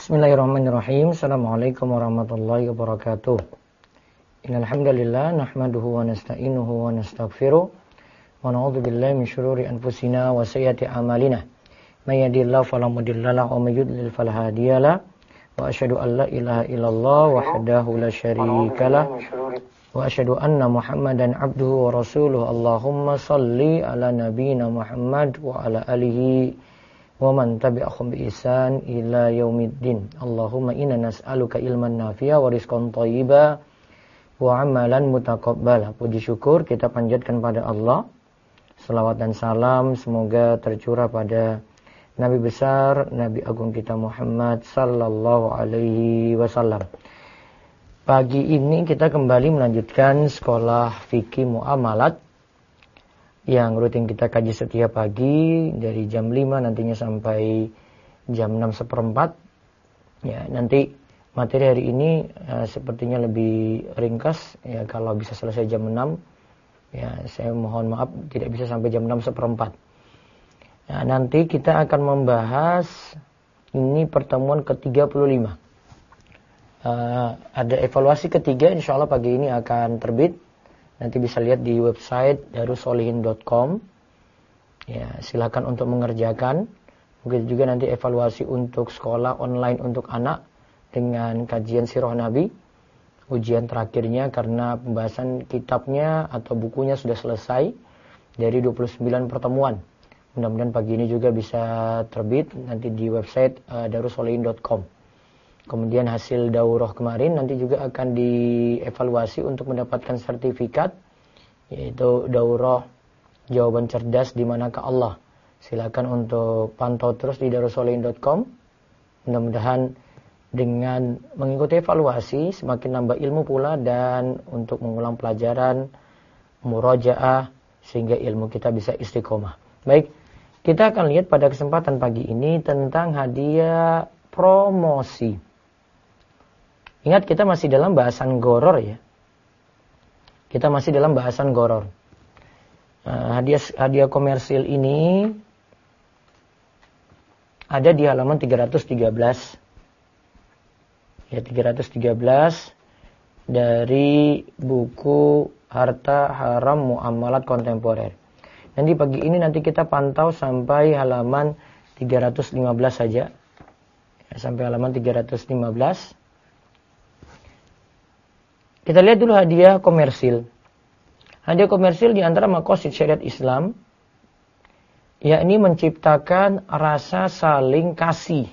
Bismillahirrahmanirrahim. Assalamualaikum warahmatullahi wabarakatuh. Innal hamdalillah nahmaduhu wa nasta'inuhu wa nastaghfiruh wa na'udzu billahi min syururi anfusina wa sayyiati a'malina. May yahdihillahu fala mudilla lahu wa may yudlil fala hadiyalah. Wa asyhadu an la ilaha illallah wahdahu la syarikalah wa asyhadu anna Muhammadan abduhu wa rasuluh. Allahumma shalli ala nabiyyina Muhammad wa ala alihi wa man tabi'ahum bi ihsan ila yaumiddin. Allahumma inna nas'aluka ilman nafi'a wa rizqan thayyiba wa amalan mutaqabbala. Puji syukur kita panjatkan pada Allah. Selawat dan salam semoga tercurah pada Nabi besar, Nabi agung kita Muhammad sallallahu alaihi wasallam. Pagi ini kita kembali melanjutkan sekolah fikih muamalat yang rutin kita kaji setiap pagi dari jam 5 nantinya sampai jam 6:15. Ya, nanti materi hari ini sepertinya lebih ringkas ya, kalau bisa selesai jam 6. Ya, saya mohon maaf tidak bisa sampai jam 6:15. Nah, nanti kita akan membahas ini pertemuan ke-35. Ada evaluasi ketiga, insya Allah pagi ini akan terbit. Nanti bisa lihat di website darussolihin.com. Ya, silakan untuk mengerjakan. Mungkin juga nanti evaluasi untuk sekolah online untuk anak dengan kajian sirah Nabi. Ujian terakhirnya karena pembahasan kitabnya atau bukunya sudah selesai dari 29 pertemuan. Mudah-mudahan pagi ini juga bisa terbit nanti di website darussolihin.com. Kemudian hasil daurah kemarin nanti juga akan dievaluasi untuk mendapatkan sertifikat, yaitu daurah jawaban cerdas di manakah Allah. Silakan untuk pantau terus di darussolihin.com. Mudah-mudahan dengan mengikuti evaluasi semakin nambah ilmu pula dan untuk mengulang pelajaran, murajaah sehingga ilmu kita bisa istiqomah. Baik, kita akan lihat pada kesempatan pagi ini tentang hadiah promosi. Ingat kita masih dalam bahasan goror ya. Kita masih dalam bahasan goror. Hadiah komersil ini ada di halaman 313. Ya, 313 dari buku Harta Haram Muamalat Kontemporer. Nanti pagi ini nanti kita pantau sampai halaman 315 saja. Ya, sampai halaman 315. Kita lihat dulu hadiah komersil. Hadiah komersil di antara maqasid syariat Islam, yakni menciptakan rasa saling kasih,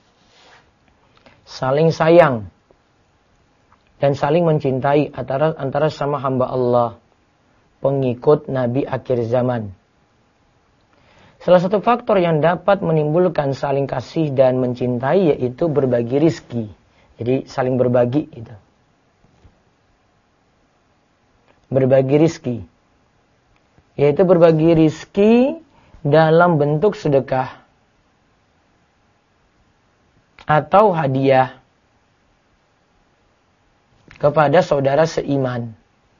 saling sayang, dan saling mencintai antara sama hamba Allah, pengikut Nabi akhir zaman. Salah satu faktor yang dapat menimbulkan saling kasih dan mencintai yaitu berbagi rizki. Jadi saling berbagi gitu. Berbagi rizki, yaitu berbagi rizki dalam bentuk sedekah atau hadiah kepada saudara seiman.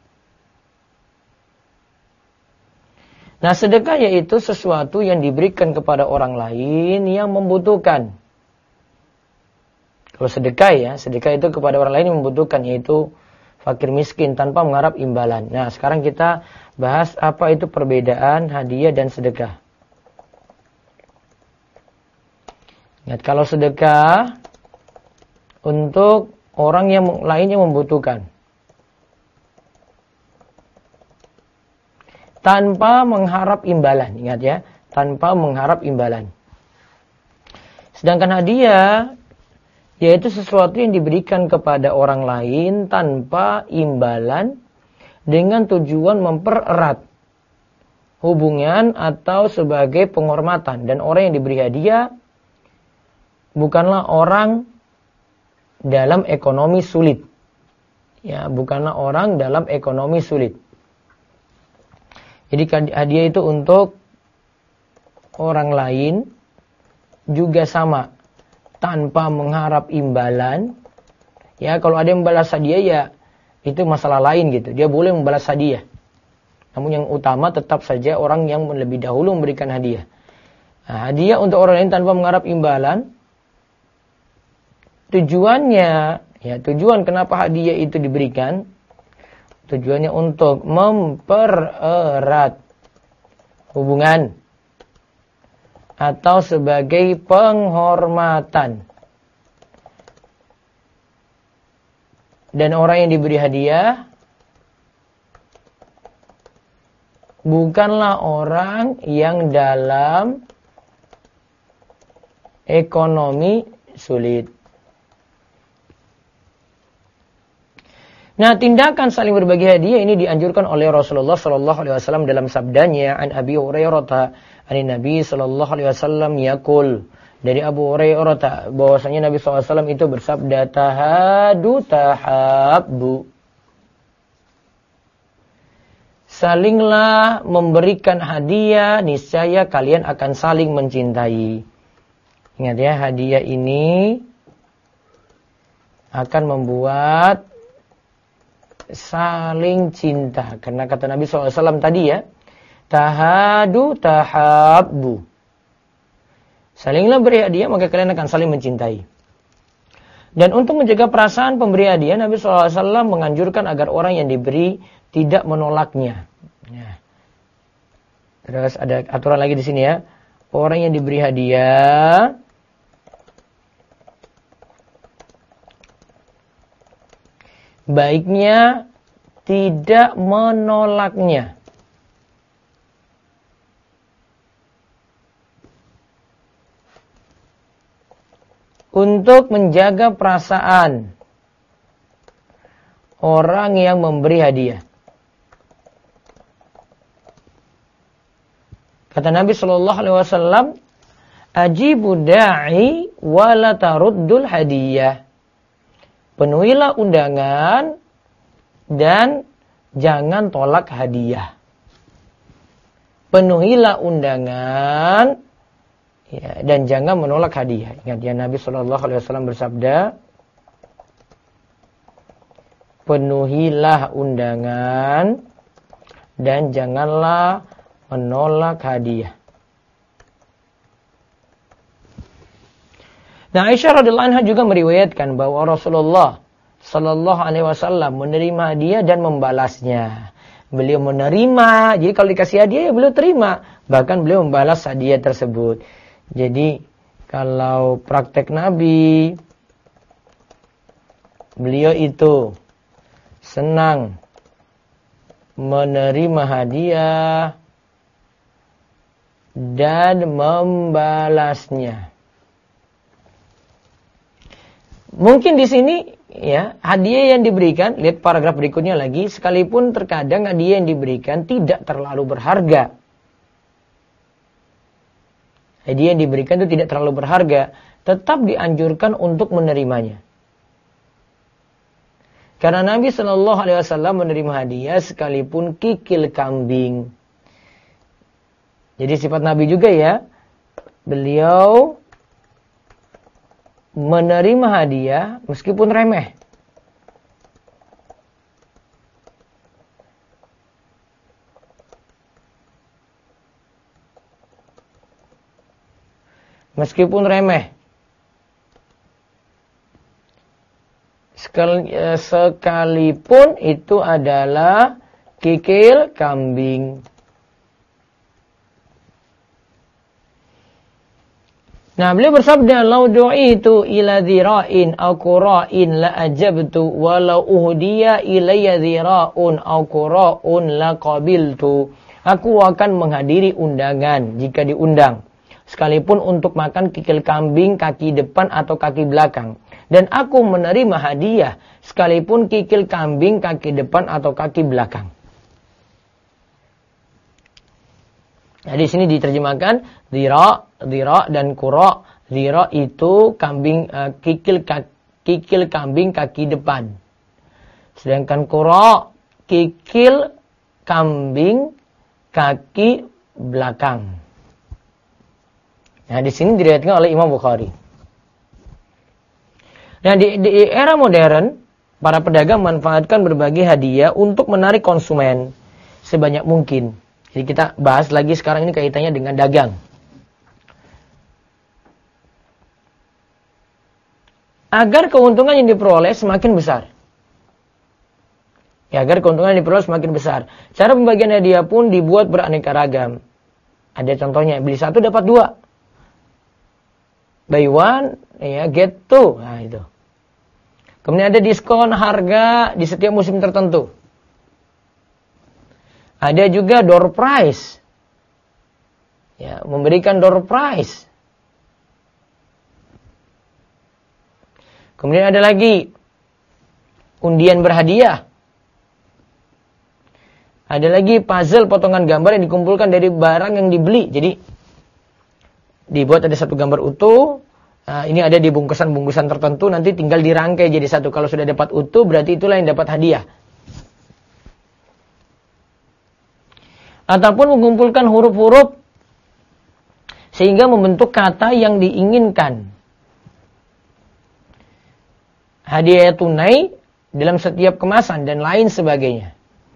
Nah, sedekah yaitu sesuatu yang diberikan kepada orang lain yang membutuhkan. Kalau sedekah ya, sedekah itu kepada orang lain yang membutuhkan, yaitu fakir miskin tanpa mengharap imbalan. Nah, sekarang kita bahas apa itu perbedaan hadiah dan sedekah. Ingat, kalau sedekah untuk orang yang lainnya membutuhkan, tanpa mengharap imbalan. Ingat ya, tanpa mengharap imbalan. Sedangkan hadiah yaitu sesuatu yang diberikan kepada orang lain tanpa imbalan dengan tujuan mempererat hubungan atau sebagai penghormatan. Dan orang yang diberi hadiah bukanlah orang dalam ekonomi sulit. Ya, bukanlah orang dalam ekonomi sulit. Jadi hadiah itu untuk orang lain juga sama, tanpa mengharap imbalan. Ya, kalau ada yang membalas hadiah ya itu masalah lain gitu. Dia boleh membalas hadiah. Namun yang utama tetap saja orang yang lebih dahulu memberikan hadiah. Nah, hadiah untuk orang lain tanpa mengharap imbalan tujuan kenapa hadiah itu diberikan, tujuannya untuk mempererat hubungan atau sebagai penghormatan. Dan orang yang diberi hadiah bukanlah orang yang dalam ekonomi sulit. Nah, tindakan saling berbagi hadiah ini dianjurkan oleh Rasulullah sallallahu alaihi wasallam dalam sabdanya, an Abi Hurairah an Nabi sallallahu alaihi wasallam yaqul, dari Abu Hurairah bahwasanya Nabi sallallahu alaihi wasallam itu bersabda, tahadu tahabbu. Salinglah memberikan hadiah, niscaya kalian akan saling mencintai. Ingat ya, hadiah ini akan membuat saling cinta. Karena kata Nabi SAW tadi ya, tahadu tahabbu. Salinglah beri hadiah, maka kalian akan saling mencintai. Dan untuk menjaga perasaan pemberi hadiah, Nabi SAW menganjurkan agar orang yang diberi tidak menolaknya. Ya. Terus ada aturan lagi di sini ya. Orang yang diberi hadiah baiknya tidak menolaknya. Untuk menjaga perasaan orang yang memberi hadiah. Kata Nabi sallallahu alaihi wasallam, ajibu da'i wa la taruddul hadiyah. Penuhilah undangan dan jangan tolak hadiah. Penuhilah undangan ya, dan jangan menolak hadiah. Ingat ya, Nabi sallallahu alaihi wasallam bersabda, penuhilah undangan dan janganlah menolak hadiah. Nah, Aisyah radhiyallahu anha juga meriwayatkan bahwa Rasulullah sallallahu alaihi wasallam menerima hadiah dan membalasnya. Beliau menerima, jadi kalau dikasih hadiah ya beliau terima, bahkan beliau membalas hadiah tersebut. Jadi kalau praktek Nabi, beliau itu senang menerima hadiah dan membalasnya. Mungkin di sini ya, hadiah yang diberikan, lihat paragraf berikutnya lagi, sekalipun terkadang hadiah yang diberikan tidak terlalu berharga. Hadiah yang diberikan itu tidak terlalu berharga, tetap dianjurkan untuk menerimanya. Karena Nabi Shallallahu Alaihi Wasallam menerima hadiah sekalipun kikil kambing. Jadi sifat Nabi juga ya, beliau menerima hadiah meskipun remeh. Meskipun remeh. Sekalipun itu adalah kikil kambing. Nah, beliau bersabda, "Lau du'itu ila dhira'in aw qura'in la ajabtu walau uhdiya ilayya dhira'un aw qura'un la qabiltu." Aku akan menghadiri undangan jika diundang, sekalipun untuk makan kikil kambing kaki depan atau kaki belakang. Dan aku menerima hadiah sekalipun kikil kambing kaki depan atau kaki belakang. Nah, di sini diterjemahkan dhira' dan qura'. Dhira' itu kambing kikil kambing kaki depan. Sedangkan qura' kikil kambing kaki belakang. Nah, di sini diriwayatkan oleh Imam Bukhari. Nah, di era modern, para pedagang memanfaatkan berbagai hadiah untuk menarik konsumen sebanyak mungkin. Jadi kita bahas lagi sekarang ini kaitannya dengan dagang. agar keuntungan yang diperoleh semakin besar. Ya, agar keuntungan yang diperoleh semakin besar. Cara pembagian hadiah pun dibuat beraneka ragam. Ada contohnya, beli 1 dapat 2. Buy 1, ya, get 2. Nah, itu. Kemudian ada diskon harga di setiap musim tertentu. Ada juga door prize. Ya, memberikan door prize. Kemudian ada lagi undian berhadiah. Ada lagi puzzle potongan gambar yang dikumpulkan dari barang yang dibeli. Jadi dibuat ada satu gambar utuh. Nah, ini ada di bungkusan-bungkusan tertentu. Nanti tinggal dirangkai jadi satu. Kalau sudah dapat utuh berarti itulah yang dapat hadiah. Ataupun mengumpulkan huruf-huruf sehingga membentuk kata yang diinginkan. Hadiah tunai dalam setiap kemasan dan lain sebagainya.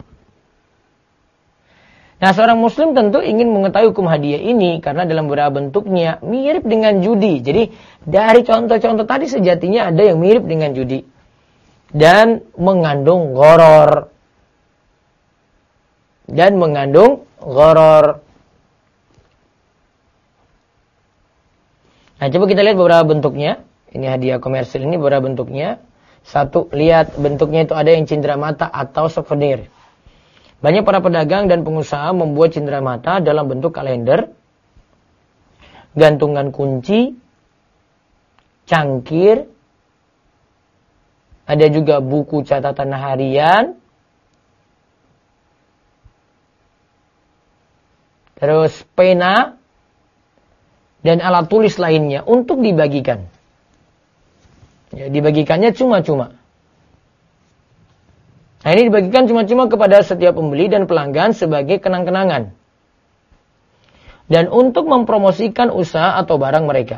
Nah, seorang muslim tentu ingin mengetahui hukum hadiah ini karena dalam beberapa bentuknya mirip dengan judi. Jadi dari contoh-contoh tadi sejatinya ada yang mirip dengan judi dan mengandung gharar. Nah, coba kita lihat beberapa bentuknya. Ini hadiah komersil ini beberapa bentuknya. Satu, lihat bentuknya itu ada yang cenderamata atau souvenir. Banyak para pedagang dan pengusaha membuat cenderamata dalam bentuk kalender, gantungan kunci, cangkir, ada juga buku catatan harian, terus pena, dan alat tulis lainnya untuk dibagikan. Ya, dibagikannya cuma-cuma. Nah, ini dibagikan cuma-cuma kepada setiap pembeli dan pelanggan sebagai kenang-kenangan. Dan untuk mempromosikan usaha atau barang mereka.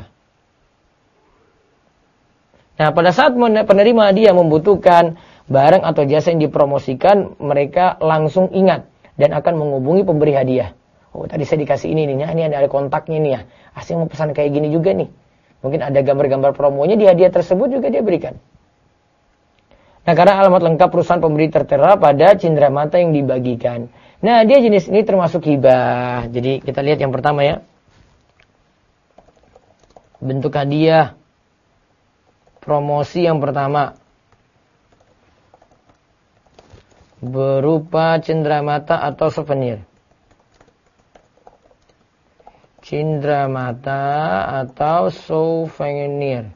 Nah, pada saat penerima hadiah membutuhkan barang atau jasa yang dipromosikan, mereka langsung ingat dan akan menghubungi pemberi hadiah. Oh, tadi saya dikasih ini nih, ini ada kontaknya nih ya. Asing mau pesan kayak gini juga nih. Mungkin ada gambar-gambar promonya di hadiah tersebut juga dia berikan. Nah, karena alamat lengkap perusahaan pemberi tertera pada cenderamata yang dibagikan. Nah, hadiah jenis ini termasuk hibah. Jadi kita lihat yang pertama ya. Bentuk hadiah. Promosi yang pertama. Berupa cenderamata atau souvenir. Cenderamata atau souvenir.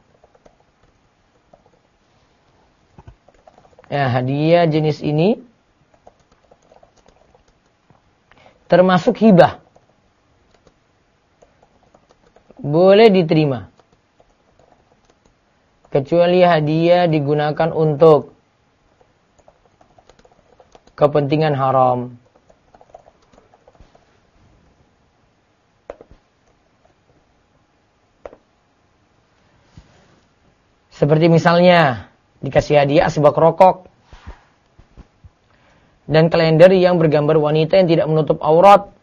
Ya, hadiah jenis ini termasuk hibah. Boleh diterima. Kecuali hadiah digunakan untuk kepentingan haram. Seperti misalnya dikasih hadiah asbak rokok dan kalender yang bergambar wanita yang tidak menutup aurat.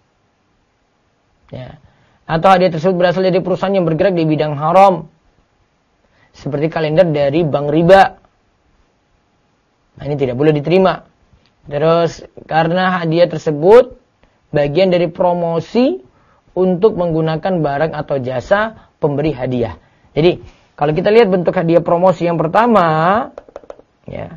Ya. Atau hadiah tersebut berasal dari perusahaan yang bergerak di bidang haram. Seperti kalender dari bank riba. Nah, ini tidak boleh diterima. Terus karena hadiah tersebut bagian dari promosi untuk menggunakan barang atau jasa pemberi hadiah. Jadi kalau kita lihat bentuk hadiah promosi yang pertama, ya,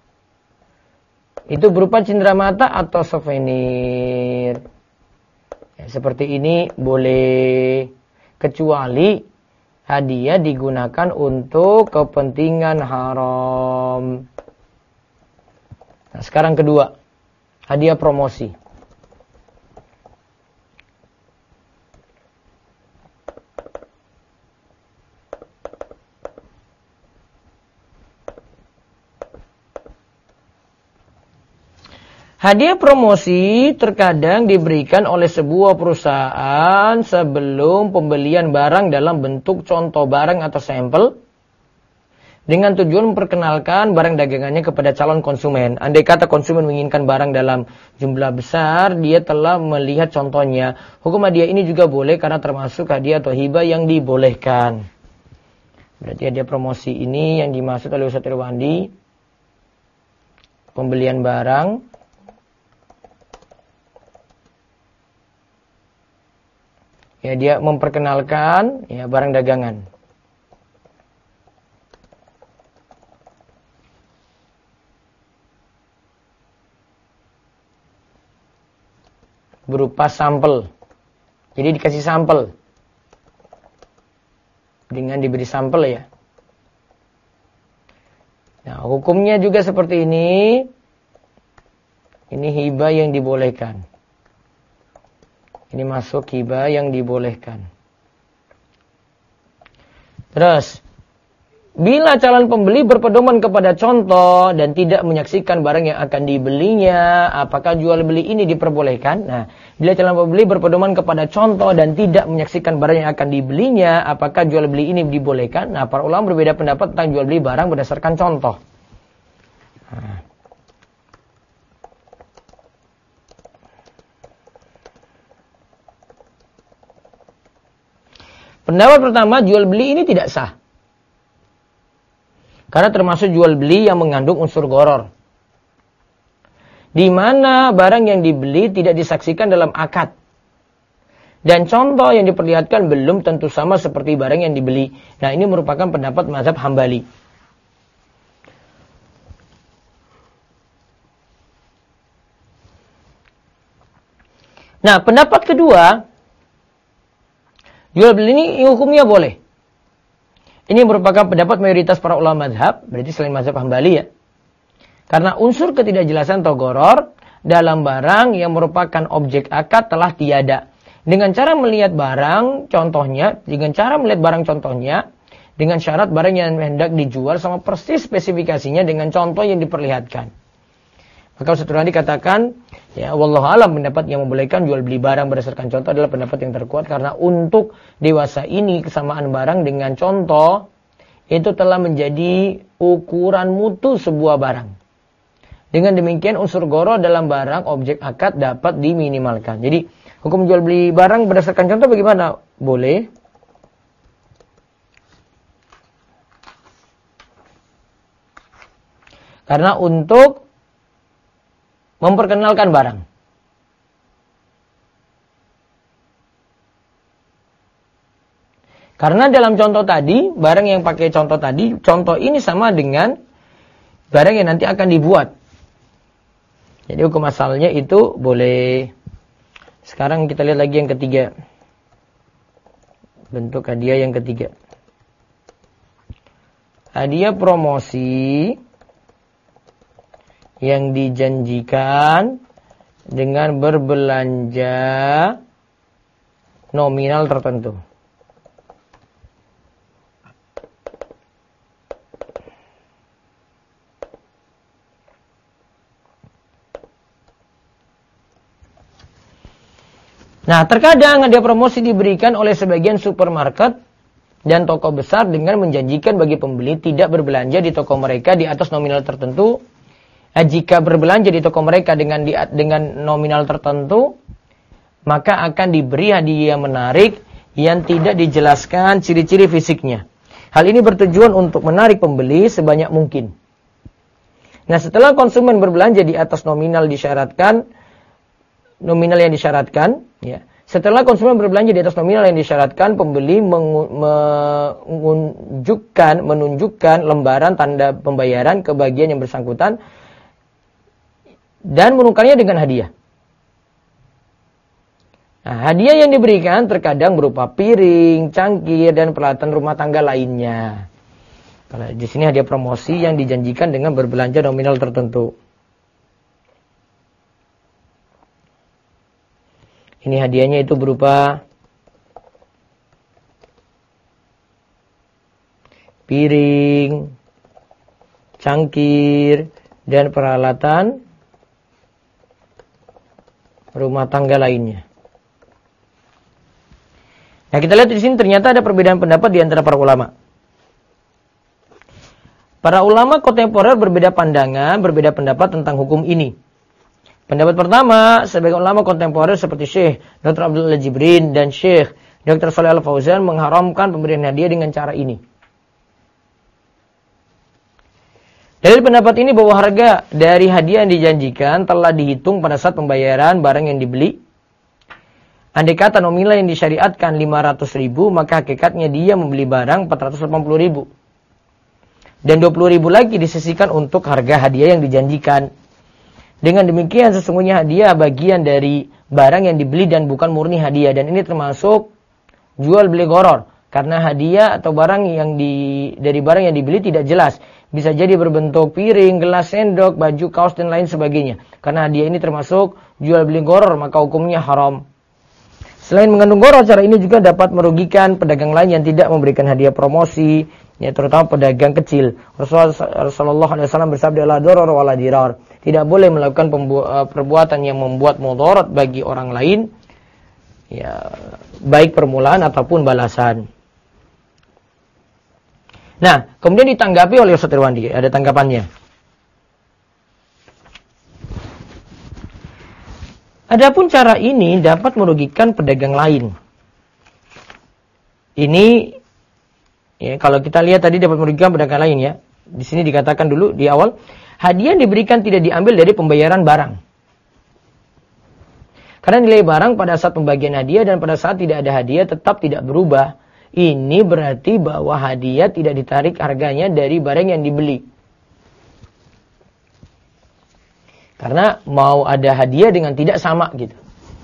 itu berupa cenderamata atau souvenir. Ya, seperti ini boleh, kecuali hadiah digunakan untuk kepentingan haram. Nah, sekarang kedua, hadiah promosi. Hadiah promosi terkadang diberikan oleh sebuah perusahaan sebelum pembelian barang dalam bentuk contoh barang atau sampel dengan tujuan memperkenalkan barang dagangannya kepada calon konsumen. Andai kata konsumen menginginkan barang dalam jumlah besar, dia telah melihat contohnya. Hukum hadiah ini juga boleh karena termasuk hadiah atau hibah yang dibolehkan. Berarti ada promosi ini yang dimaksud oleh Ustaz Irwandi, pembelian barang ya, dia memperkenalkan ya barang dagangan. Berupa sampel. Jadi dikasih sampel. Dengan diberi sampel ya. Nah, hukumnya juga seperti ini. Ini hibah yang dibolehkan. Ini masuk hibah yang dibolehkan. Terus, bila calon pembeli berpedoman kepada contoh dan tidak menyaksikan barang yang akan dibelinya, apakah jual beli ini diperbolehkan? Nah, bila calon pembeli berpedoman kepada contoh dan tidak menyaksikan barang yang akan dibelinya, apakah jual beli ini dibolehkan? Nah, para ulama berbeda pendapat tentang jual beli barang berdasarkan contoh. Nah. Pendapat pertama, jual beli ini tidak sah. Karena termasuk jual beli yang mengandung unsur gharar. Di mana barang yang dibeli tidak disaksikan dalam akad. Dan contoh yang diperlihatkan belum tentu sama seperti barang yang dibeli. Nah, ini merupakan pendapat mazhab Hambali. Nah, pendapat kedua, jual beli ini hukumnya boleh. Ini merupakan pendapat mayoritas para ulama mazhab, berarti selain mazhab Hambali ya. Karena unsur ketidakjelasan atau gharar dalam barang yang merupakan objek akad telah tiada. Dengan cara melihat barang contohnya, dengan syarat barang yang hendak dijual sama persis spesifikasinya dengan contoh yang diperlihatkan. Maka Ustaz Irwandi katakan, ya wallahu alam, pendapat yang membolehkan jual beli barang berdasarkan contoh adalah pendapat yang terkuat, karena untuk dewasa ini kesamaan barang dengan contoh itu telah menjadi ukuran mutu sebuah barang. Dengan demikian unsur gharar dalam barang objek akad dapat diminimalkan. Jadi hukum jual beli barang berdasarkan contoh bagaimana? Boleh. Karena untuk memperkenalkan barang. Karena dalam contoh tadi, barang yang pakai contoh tadi, contoh ini sama dengan barang yang nanti akan dibuat. Jadi hukum asalnya itu boleh. Sekarang kita lihat lagi yang ketiga. Bentuk hadiah yang ketiga. Hadiah promosi yang dijanjikan dengan berbelanja nominal tertentu. Nah, terkadang hadiah promosi diberikan oleh sebagian supermarket dan toko besar dengan menjanjikan bagi pembeli tidak berbelanja di toko mereka di atas nominal tertentu. Jika berbelanja di toko mereka dengan nominal tertentu, maka akan diberi hadiah menarik yang tidak dijelaskan ciri-ciri fisiknya. Hal ini bertujuan untuk menarik pembeli sebanyak mungkin. Nah, setelah konsumen berbelanja di atas nominal yang disyaratkan, ya. Setelah konsumen berbelanja di atas nominal yang disyaratkan, pembeli menunjukkan lembaran tanda pembayaran ke bagian yang bersangkutan dan menukarnya dengan hadiah. Nah, hadiah yang diberikan terkadang berupa piring, cangkir, dan peralatan rumah tangga lainnya. Kalau di sini hadiah promosi yang dijanjikan dengan berbelanja nominal tertentu. Ini hadiahnya itu berupa piring, cangkir, dan peralatan rumah tangga lainnya. Nah, kita lihat di sini ternyata ada perbedaan pendapat di antara para ulama. Para ulama kontemporer berbeda pandangan, berbeda pendapat tentang hukum ini. Pendapat pertama, sebagian ulama kontemporer seperti Syekh Dr. Abdul Jibrin dan Syekh Dr. Shalih Al-Fauzan mengharamkan pemberian hadiah dengan cara ini. Dalil pendapat ini bahwa harga dari hadiah yang dijanjikan telah dihitung pada saat pembayaran barang yang dibeli. Andai kata nominal yang disyariatkan 500.000, maka hakikatnya dia membeli barang 480.000. Dan 20.000 lagi disisihkan untuk harga hadiah yang dijanjikan. Dengan demikian sesungguhnya hadiah bagian dari barang yang dibeli dan bukan murni hadiah. Dan ini termasuk jual beli gharar. Karena hadiah atau barang dari barang yang dibeli tidak jelas. Bisa jadi berbentuk piring, gelas, sendok, baju, kaos, dan lain sebagainya. Karena hadiah ini termasuk jual beli gharar, maka hukumnya haram. Selain mengandung gharar, cara ini juga dapat merugikan pedagang lain yang tidak memberikan hadiah promosi, ya terutama pedagang kecil. Rasulullah SAW bersabda, la darar wa la dirar. Tidak boleh melakukan perbuatan yang membuat mudarat bagi orang lain, ya baik permulaan ataupun balasan. Nah, kemudian ditanggapi oleh Ustaz Irwandi, ada tanggapannya. Adapun cara ini dapat merugikan pedagang lain. Ini, ya, kalau kita lihat tadi dapat merugikan pedagang lain ya. Di sini dikatakan dulu di awal, hadiah yang diberikan tidak diambil dari pembayaran barang. Karena nilai barang pada saat pembagian hadiah dan pada saat tidak ada hadiah tetap tidak berubah. Ini berarti bahwa hadiah tidak ditarik harganya dari barang yang dibeli. Karena mau ada hadiah dengan tidak sama gitu.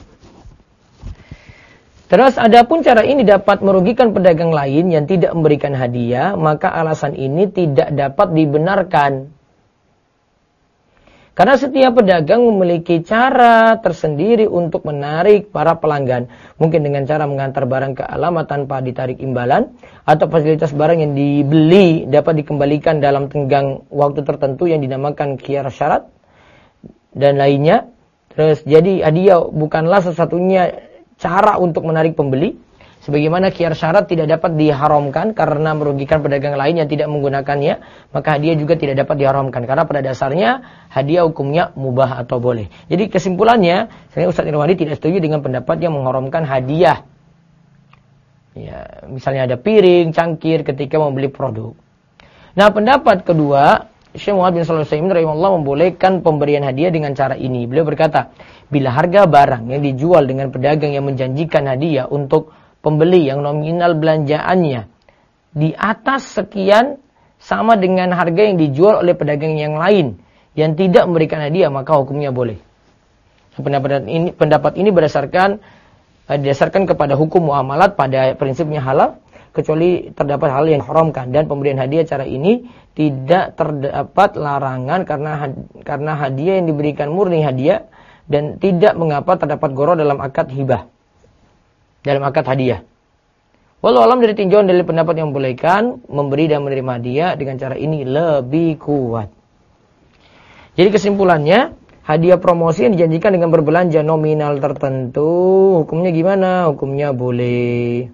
Terus adapun cara ini dapat merugikan pedagang lain yang tidak memberikan hadiah, maka alasan ini tidak dapat dibenarkan. Karena setiap pedagang memiliki cara tersendiri untuk menarik para pelanggan. Mungkin dengan cara mengantar barang ke alamat tanpa ditarik imbalan. Atau fasilitas barang yang dibeli dapat dikembalikan dalam tenggang waktu tertentu yang dinamakan khiyar syarat. Dan lainnya. Terus jadi hadiah bukanlah satu-satunya cara untuk menarik pembeli. Sebagaimana khiyar syarat tidak dapat diharamkan karena merugikan pedagang lain yang tidak menggunakannya, maka hadiah juga tidak dapat diharamkan karena pada dasarnya hadiah hukumnya mubah atau boleh. Jadi kesimpulannya, saya Ustaz Irwandi tidak setuju dengan pendapat yang mengharamkan hadiah. Ya, misalnya ada piring, cangkir ketika membeli produk. Nah, pendapat kedua, Syekh Muhammad bin Shalih Al-Utsaimin rahimahullah membolehkan pemberian hadiah dengan cara ini. Beliau berkata, bila harga barang yang dijual dengan pedagang yang menjanjikan hadiah untuk pembeli yang nominal belanjaannya di atas sekian sama dengan harga yang dijual oleh pedagang yang lain yang tidak memberikan hadiah, maka hukumnya boleh. Pendapat ini didasarkan kepada hukum muamalat pada prinsipnya halal, kecuali terdapat hal yang diharamkan. Dan pemberian hadiah cara ini tidak terdapat larangan karena hadiah yang diberikan murni hadiah dan tidak mengapa terdapat gharar dalam akad hibah. Dalam akad hadiah. Walau alam dari tinjauan dari pendapat yang membolehkan memberi dan menerima hadiah dengan cara ini lebih kuat. Jadi kesimpulannya, hadiah promosi yang dijanjikan dengan berbelanja nominal tertentu, hukumnya gimana? Hukumnya boleh.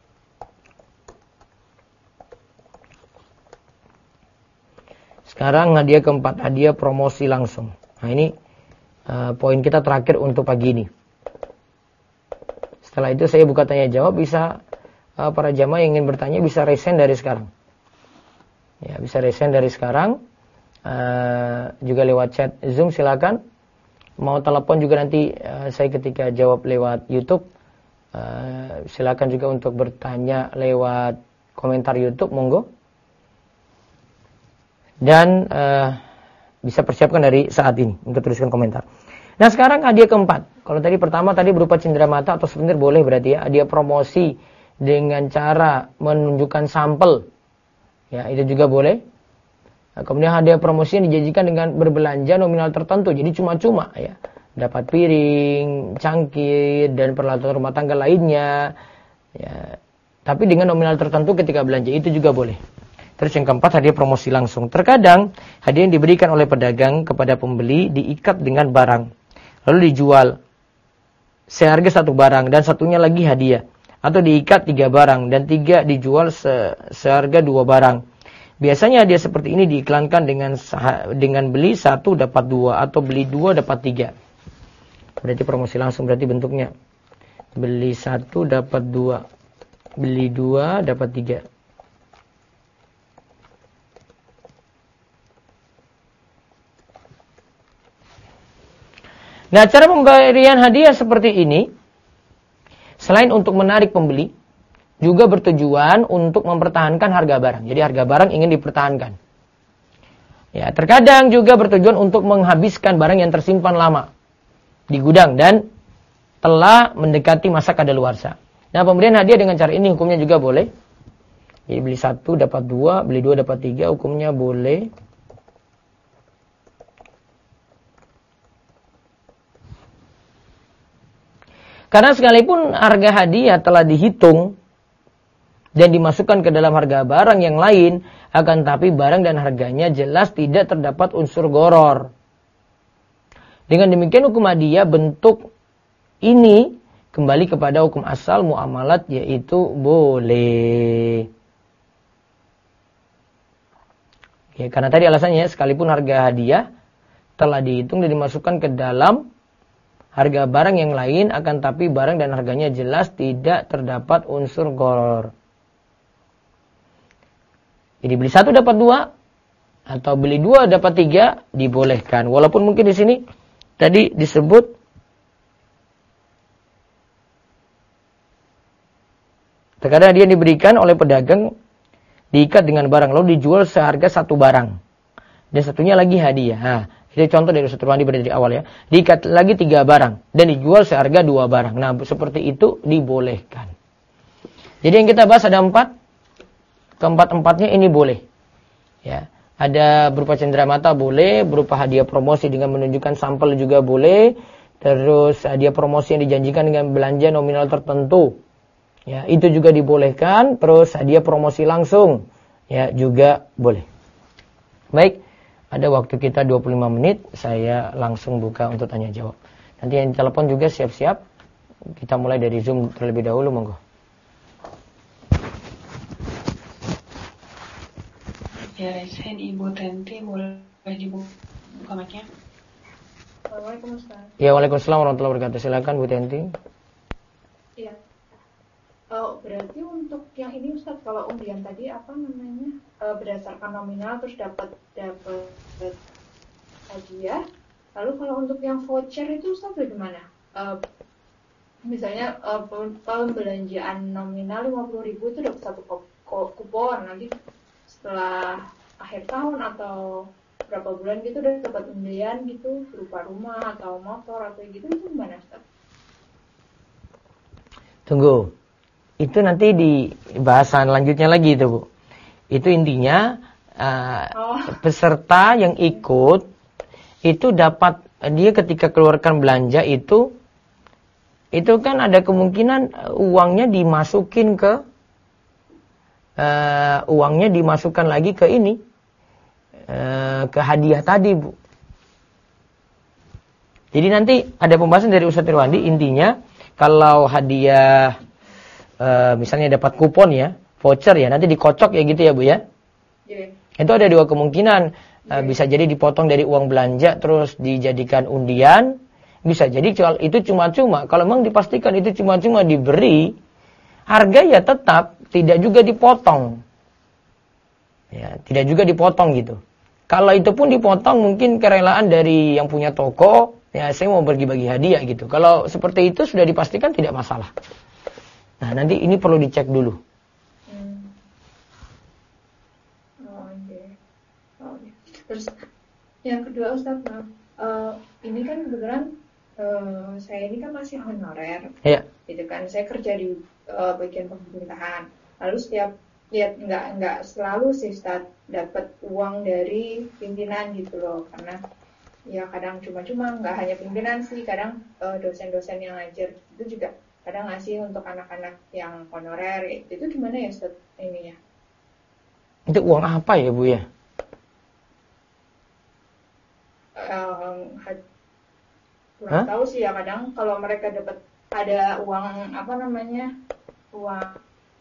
Sekarang hadiah keempat, hadiah promosi langsung. Nah ini poin kita terakhir untuk pagi ini. Setelah itu saya buka tanya jawab, bisa para jamaah yang ingin bertanya bisa resen dari sekarang. Ya, bisa resen dari sekarang. Juga lewat chat Zoom silakan. Mau telepon juga nanti saya ketika jawab lewat YouTube. Silakan juga untuk bertanya lewat komentar YouTube, monggo. Dan bisa persiapkan dari saat ini untuk tuliskan komentar. Nah sekarang hadiah keempat. Kalau tadi pertama berupa cenderamata atau souvenir boleh berarti ya. Hadiah promosi dengan cara menunjukkan sampel. Ya itu juga boleh. Nah, kemudian hadiah promosi yang dijanjikan dengan berbelanja nominal tertentu. Jadi cuma-cuma ya. Dapat piring, cangkir, dan peralatan rumah tangga lainnya. Ya. Tapi dengan nominal tertentu ketika belanja itu juga boleh. Terus yang keempat hadiah promosi langsung. Terkadang hadiah yang diberikan oleh pedagang kepada pembeli diikat dengan barang. Lalu dijual seharga satu barang dan satunya lagi hadiah. Atau diikat 3 barang dan 3 dijual seharga 2 barang. Biasanya hadiah seperti ini diiklankan dengan beli 1 dapat 2 atau beli 2 dapat 3. Berarti promosi langsung berarti bentuknya. Beli 1 dapat 2. Beli 2 dapat 3. Nah, cara pemberian hadiah seperti ini, selain untuk menarik pembeli, juga bertujuan untuk mempertahankan harga barang. Jadi harga barang ingin dipertahankan. Ya, terkadang juga bertujuan untuk menghabiskan barang yang tersimpan lama di gudang dan telah mendekati masa kadaluarsa. Nah, pemberian hadiah dengan cara ini hukumnya juga boleh. Jadi beli 1 dapat 2, beli 2 dapat 3, hukumnya boleh. Karena sekalipun harga hadiah telah dihitung dan dimasukkan ke dalam harga barang yang lain, akan tapi barang dan harganya jelas tidak terdapat unsur gharar. Dengan demikian hukum hadiah bentuk ini kembali kepada hukum asal muamalat, yaitu boleh. Ya, karena tadi alasannya sekalipun harga hadiah telah dihitung dan dimasukkan ke dalam harga barang yang lain, akan tapi barang dan harganya jelas tidak terdapat unsur gharar. Jadi beli 1 dapat 2 atau beli 2 dapat 3 dibolehkan. Walaupun mungkin di sini tadi disebut terkadang dia diberikan oleh pedagang diikat dengan barang lalu dijual seharga 1 barang dan satunya lagi hadiah. Nah, itu contoh dari Ustaz Turwandi dari awal ya. Diikat lagi 3 barang dan dijual seharga 2 barang. Nah, seperti itu dibolehkan. Jadi yang kita bahas ada 4. Keempat-empatnya ini boleh. Ya, ada berupa cenderamata boleh, berupa hadiah promosi dengan menunjukkan sampel juga boleh. Terus hadiah promosi yang dijanjikan dengan belanja nominal tertentu. Ya, itu juga dibolehkan. Terus hadiah promosi langsung, ya juga boleh. Baik, ada waktu kita 25 menit, saya langsung buka untuk tanya jawab. Nanti yang telepon juga siap-siap. Kita mulai dari Zoom terlebih dahulu, monggo. Ya, saya Ibu Tenti, boleh dibuka mic-nya? Waalaikumsalam. Ya, waalaikumsalam warahmatullahi wabarakatuh. Silakan Bu Tenti. Iya. Berarti untuk yang ini Ustaz, kalau undian tadi apa namanya, berdasarkan nominal terus dapat hadiah. Lalu kalau untuk yang voucher itu Ustaz bagaimana? Misalnya pembelanjaan nominal 50.000 itu dapat 1 kupon, nanti setelah akhir tahun atau berapa bulan gitu udah dapat undian gitu berupa rumah atau motor atau gitu, itu gimana Ustaz? Tunggu. Itu nanti di bahasan lanjutnya lagi itu, Bu. Itu intinya peserta yang ikut itu dapat, dia ketika keluarkan belanja itu kan ada kemungkinan uangnya dimasukin ke uangnya dimasukkan lagi ke ini, ke hadiah tadi, Bu. Jadi nanti ada pembahasan dari Ustaz Irwandi, intinya kalau hadiah misalnya dapat kupon ya, voucher ya, nanti dikocok ya gitu ya, Bu ya. Yeah. Itu ada 2 kemungkinan, bisa jadi dipotong dari uang belanja terus dijadikan undian, bisa jadi itu cuma-cuma. Kalau memang dipastikan itu cuma-cuma diberi, harga ya tetap tidak juga dipotong. Ya, tidak juga dipotong gitu. Kalau itu pun dipotong mungkin kerelaan dari yang punya toko, ya saya mau bagi-bagi hadiah gitu. Kalau seperti itu sudah dipastikan tidak masalah. Nah, nanti ini perlu dicek dulu. Terus yang kedua Ustaz, ini kan kebetulan saya ini kan masih honorer. Iya. Gitu kan, saya kerja di bagian pemerintahan. Lalu setiap lihat nggak selalu sih Ustaz dapat uang dari pimpinan gitu loh, karena ya kadang cuma-cuma, nggak hanya pimpinan sih, kadang dosen-dosen yang ngajar itu juga kadang ngasih untuk anak-anak yang honorer. Itu gimana ya Ustaz ini ya? Itu uang apa ya, Bu ya? Kurang tahu sih ya, kadang kalau mereka dapat ada uang apa namanya, uang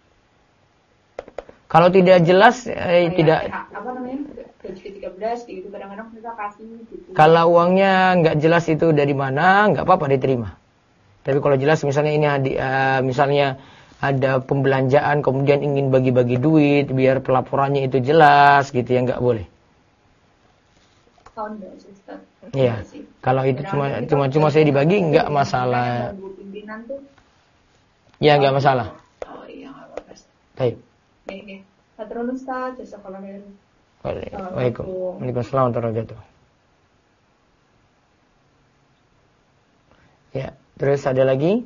kalau tidak jelas tidak apa namanya, gaji ke-13 gitu, kadang-kadang mereka kasih gitu. Kalau uangnya nggak jelas itu dari mana, nggak apa-apa diterima. Tapi kalau jelas misalnya ini misalnya ada pembelanjaan kemudian ingin bagi-bagi duit biar pelaporannya itu jelas gitu ya, nggak boleh. account nggak sih Ustaz? Iya. Nggak sih? Kalau itu Kadang-kadang cuma kita saya dibagi pimpinan nggak aja, masalah. ganggu pimpinan tuh. Ya nggak masalah. Oh iya nggak apa-apa. Baik. Oke. Patrol Ustaz, jazakallah khair. Waalaikumsalam warahmatullahi wabarakatuh. Ya, terus ada lagi?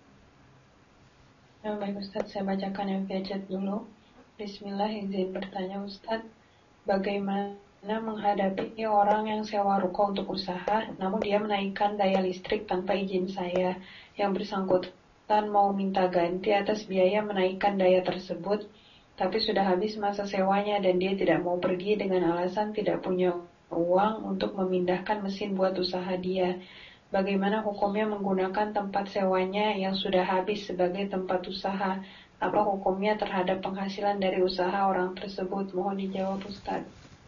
Baik Ustadz, saya bacakan yang via chat dulu. Bismillah, izin bertanya Ustadz, bagaimana menghadapi orang yang sewa ruko untuk usaha, namun dia menaikkan daya listrik tanpa izin saya. Yang bersangkutan mau minta ganti atas biaya menaikkan daya tersebut, tapi sudah habis masa sewanya dan dia tidak mau pergi dengan alasan tidak punya uang untuk memindahkan mesin buat usaha dia. Bagaimana hukumnya menggunakan tempat sewanya yang sudah habis sebagai tempat usaha? Apa hukumnya terhadap penghasilan dari usaha orang tersebut? Mohon dijawab Ustaz.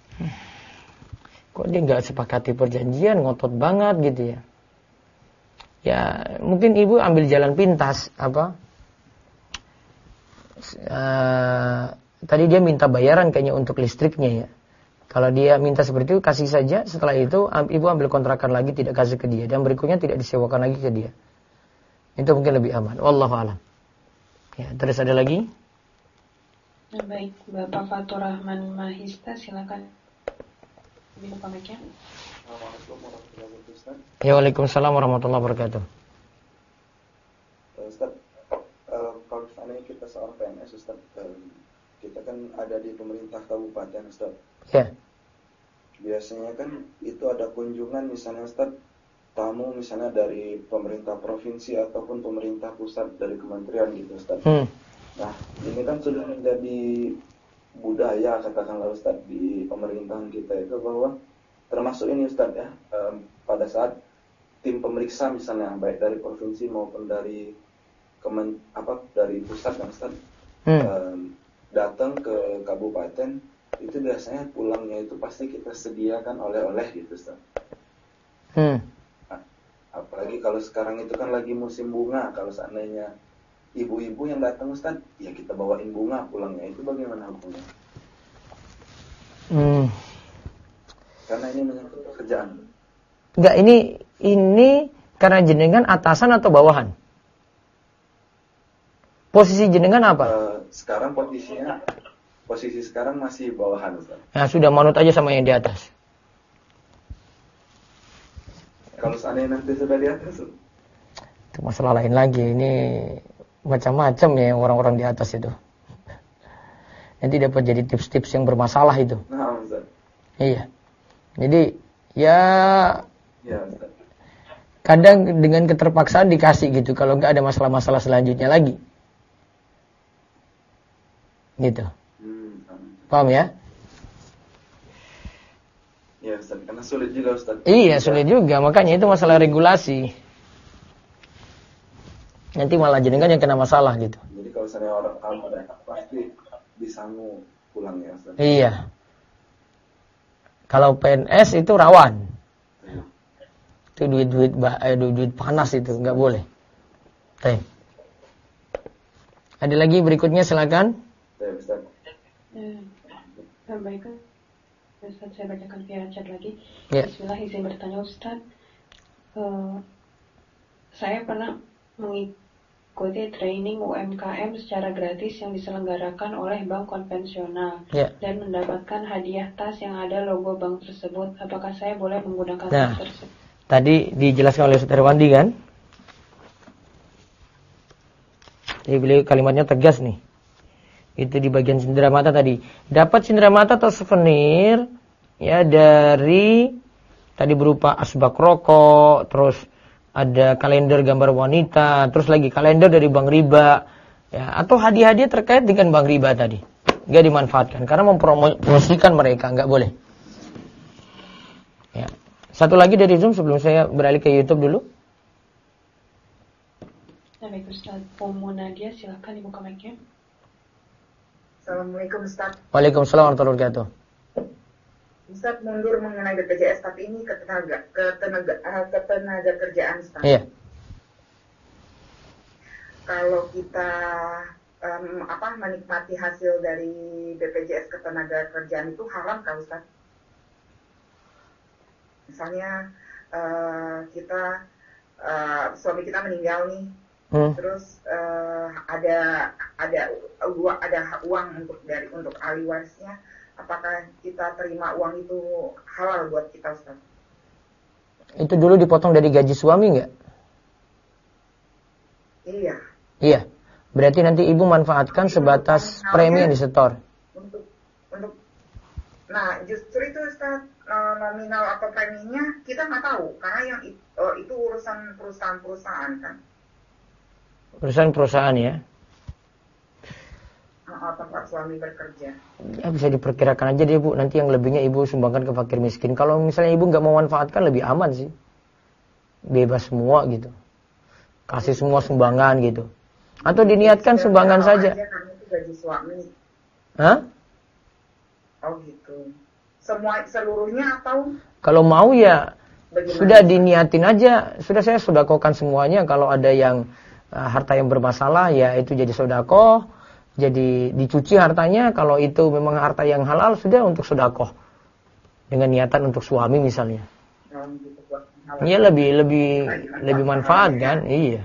Kok dia nggak sepakati perjanjian, ngotot banget gitu ya? Ya mungkin ibu ambil jalan pintas apa? Tadi dia minta bayaran kayaknya untuk listriknya ya. Kalau dia minta seperti itu, kasih saja. Setelah itu, ibu ambil kontrakan lagi, tidak kasih ke dia. Dan berikutnya tidak disewakan lagi ke dia. Itu mungkin lebih aman. Wallahu a'lam. Ya, terus ada lagi? Baik, Bapak Fatur Rahman Mahista, silakan. Buka mic-nya. Ya, waalaikumsalam warahmatullahi wabarakatuh. Ustaz, kalau misalnya kita seorang PNS, Ustaz, kita kan ada di pemerintah kabupaten, Ustaz. Ya. Biasanya kan itu ada kunjungan misalnya Ustaz, tamu misalnya dari pemerintah provinsi ataupun pemerintah pusat dari kementerian gitu Ustaz. Nah, ini kan sudah menjadi budaya katakanlah Ustaz di pemerintahan kita itu bahwa termasuk ini Ustaz ya, pada saat tim pemeriksa misalnya baik dari provinsi maupun dari dari pusat kan Ustaz, datang ke kabupaten itu biasanya pulangnya itu pasti kita sediakan oleh-oleh gitu Ustaz. Nah, apalagi kalau sekarang itu kan lagi musim bunga, kalau seandainya ibu-ibu yang datang Ustaz, ya kita bawain bunga pulangnya, itu bagaimana hukumnya? Karena ini menyangkut pekerjaan. Enggak, ini karena jenengan atasan atau bawahan? Posisi jenengan apa? Sekarang posisi sekarang masih bawahan Ustaz. Nah, sudah manut aja sama yang di atas. Kalau seandainya nanti sudah di atas, itu masalah lain lagi. Ini macam-macam ya orang-orang di atas itu. Nanti dapat jadi tips-tips yang bermasalah itu. Nah, Ustaz. Iya. Jadi ya Ustaz. Kadang dengan keterpaksaan dikasih gitu kalau nggak ada masalah-masalah selanjutnya lagi. Gitu. Paham ya? Ya Ustaz, karena sulit juga Ustaz. Iya, sulit juga. Makanya itu masalah regulasi. Nanti malah jenengan yang kena masalah gitu. Jadi kalau misalnya orang tamu pasti disanggup pulangnya Ustaz. Iya. Kalau PNS itu rawan. Itu duit panas itu, nggak boleh. Ada lagi berikutnya silakan. Ustaz. Baik, Ustaz, saya bacakan via chat lagi. Ya. Bismillah, izin bertanya Ustaz. Saya pernah mengikuti training UMKM secara gratis yang diselenggarakan oleh bank konvensional dan mendapatkan hadiah tas yang ada logo bank tersebut. Apakah saya boleh menggunakan tas tersebut? Tadi dijelaskan oleh Ustaz Herwandi kan? Jadi beliau kalimatnya tegas nih. Itu di bagian cindera mata tadi. Dapat cindera mata atau souvenir ya dari tadi berupa asbak rokok, terus ada kalender gambar wanita, terus lagi kalender dari Bank Riba ya, atau hadiah-hadiah terkait dengan Bank Riba tadi. Enggak dimanfaatkan karena mempromosikan mereka, enggak boleh. Ya. Satu lagi dari Zoom sebelum saya beralih ke YouTube dulu. Baik Ustaz, Ummu Nadia silakan dibuka mic-nya. Assalamualaikum Ustaz. Waalaikumsalam warahmatullahi wabarakatuh. Ustaz, mundur mengenai BPJS, tapi ini ketenaga kerjaan Ustaz. Iya. Kalau kita menikmati hasil dari BPJS ketenaga kerjaan itu haram kan Ustaz? Misalnya kita suami kita meninggal nih, terus ada uang untuk ahli warisnya, apakah kita terima uang itu halal buat kita, Ustaz? Itu dulu dipotong dari gaji suami nggak? Iya. Iya. Berarti nanti ibu manfaatkan sebatas premi yang disetor. Untuk nah justru itu Ustaz, nominal atau preminya kita nggak tahu karena yang itu urusan perusahaan kan. Perusahaan ya. Tempat suami bekerja. Ya, bisa diperkirakan aja deh Bu. Nanti yang lebihnya ibu sumbangkan ke fakir miskin. Kalau misalnya ibu nggak mau manfaatkan lebih aman sih. Bebas semua gitu. Kasih semua sumbangan gitu. Atau diniatkan sumbangan saja. Karena itu gaji suami. Hah? Oh gitu. Seluruhnya atau? Kalau mau ya bagaimana? Sudah diniatin aja. Saya sodakohkan semuanya. Kalau ada yang harta yang bermasalah ya itu jadi sodakoh. Jadi dicuci hartanya. Kalau itu memang harta yang halal sudah untuk sodakoh. Dengan niatan untuk suami misalnya. Iya lebih manfaat kan? Iya.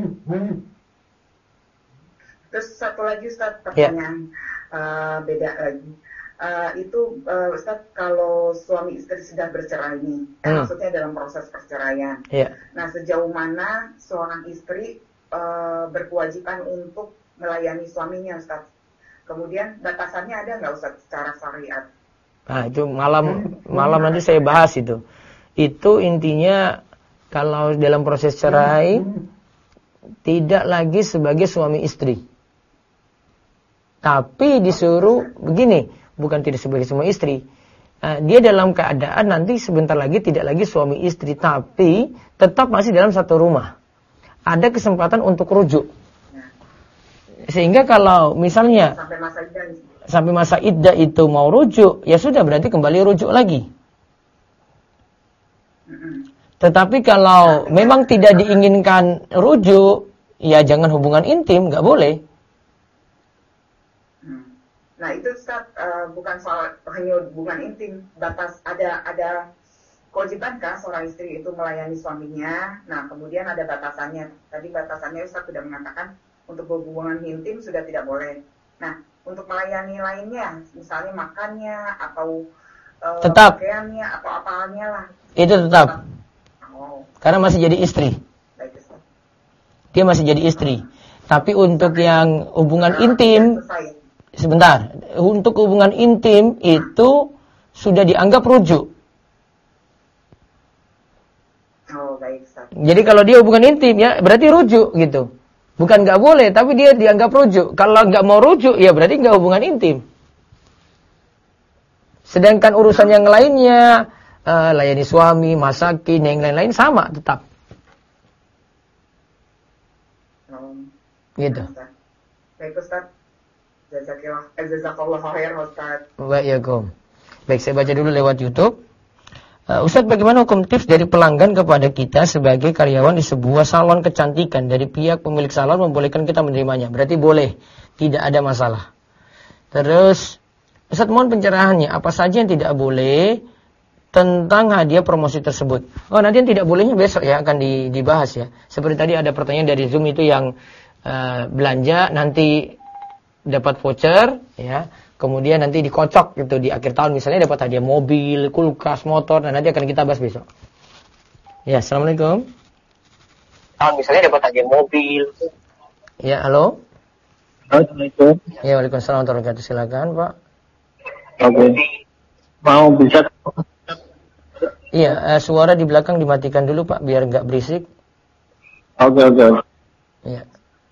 Terus satu lagi Ustaz, pertanyaan beda lagi. Ustaz, kalau suami istri sudah bercerai nih, maksudnya dalam proses perceraian. Nah, sejauh mana seorang istri berkewajiban untuk melayani suaminya, Ustaz? Kemudian batasannya ada nggak, Ustaz, secara syariat? Nah, itu malam nanti saya bahas itu. Itu intinya kalau dalam proses cerai tidak lagi sebagai suami istri. Tapi disuruh begini, bukan tidak sebagai suami istri. Dia dalam keadaan nanti sebentar lagi tidak lagi suami istri, tapi tetap masih dalam satu rumah. Ada kesempatan untuk rujuk. Sehingga kalau misalnya sampai masa iddah itu mau rujuk, ya sudah berarti kembali rujuk lagi. Tetapi kalau memang tidak diinginkan rujuk, ya jangan hubungan intim, nggak boleh. Nah itu Ustaz, bukan soal hanya hubungan intim, ada kewajibankah seorang istri itu melayani suaminya? Nah kemudian ada batasannya. Tadi batasannya Ustaz sudah mengatakan untuk hubungan intim sudah tidak boleh. Nah untuk melayani lainnya, misalnya makannya atau tetap pakaiannya atau apanya lah. Itu tetap. Karena masih jadi istri. Dia masih jadi istri. Tapi untuk yang hubungan intim, sebentar, untuk hubungan intim itu sudah dianggap rujuk. Jadi kalau dia hubungan intim ya berarti rujuk gitu. Bukan nggak boleh, tapi dia dianggap rujuk. Kalau nggak mau rujuk ya berarti nggak hubungan intim. Sedangkan urusan yang lainnya, layani suami, masakin, yang lain-lain sama tetap. Gitu. Baik Ustaz. Jazakallah khair Ustaz. Baik, saya baca dulu lewat YouTube. Ustaz, bagaimana hukum tips dari pelanggan kepada kita sebagai karyawan di sebuah salon kecantikan? Dari pihak pemilik salon membolehkan kita menerimanya. Berarti boleh, tidak ada masalah. Terus, Ustaz mohon pencerahannya, apa saja yang tidak boleh tentang hadiah promosi tersebut? Oh, nanti yang tidak bolehnya besok ya akan dibahas ya. Seperti tadi ada pertanyaan dari Zoom itu yang belanja nanti dapat voucher ya. Kemudian nanti dikocok gitu di akhir tahun misalnya dapat hadiah mobil, kulkas, motor. Nah nanti akan kita bahas besok. Ya, assalamualaikum. Tahun misalnya dapat hadiah mobil. Ya, halo. Assalamualaikum. Ya, waalaikumsalam warahmatullahi wabarakatuh. Silakan Pak. Oke. Mau bisa? Iya, suara di belakang dimatikan dulu Pak biar nggak berisik. Oke. Iya.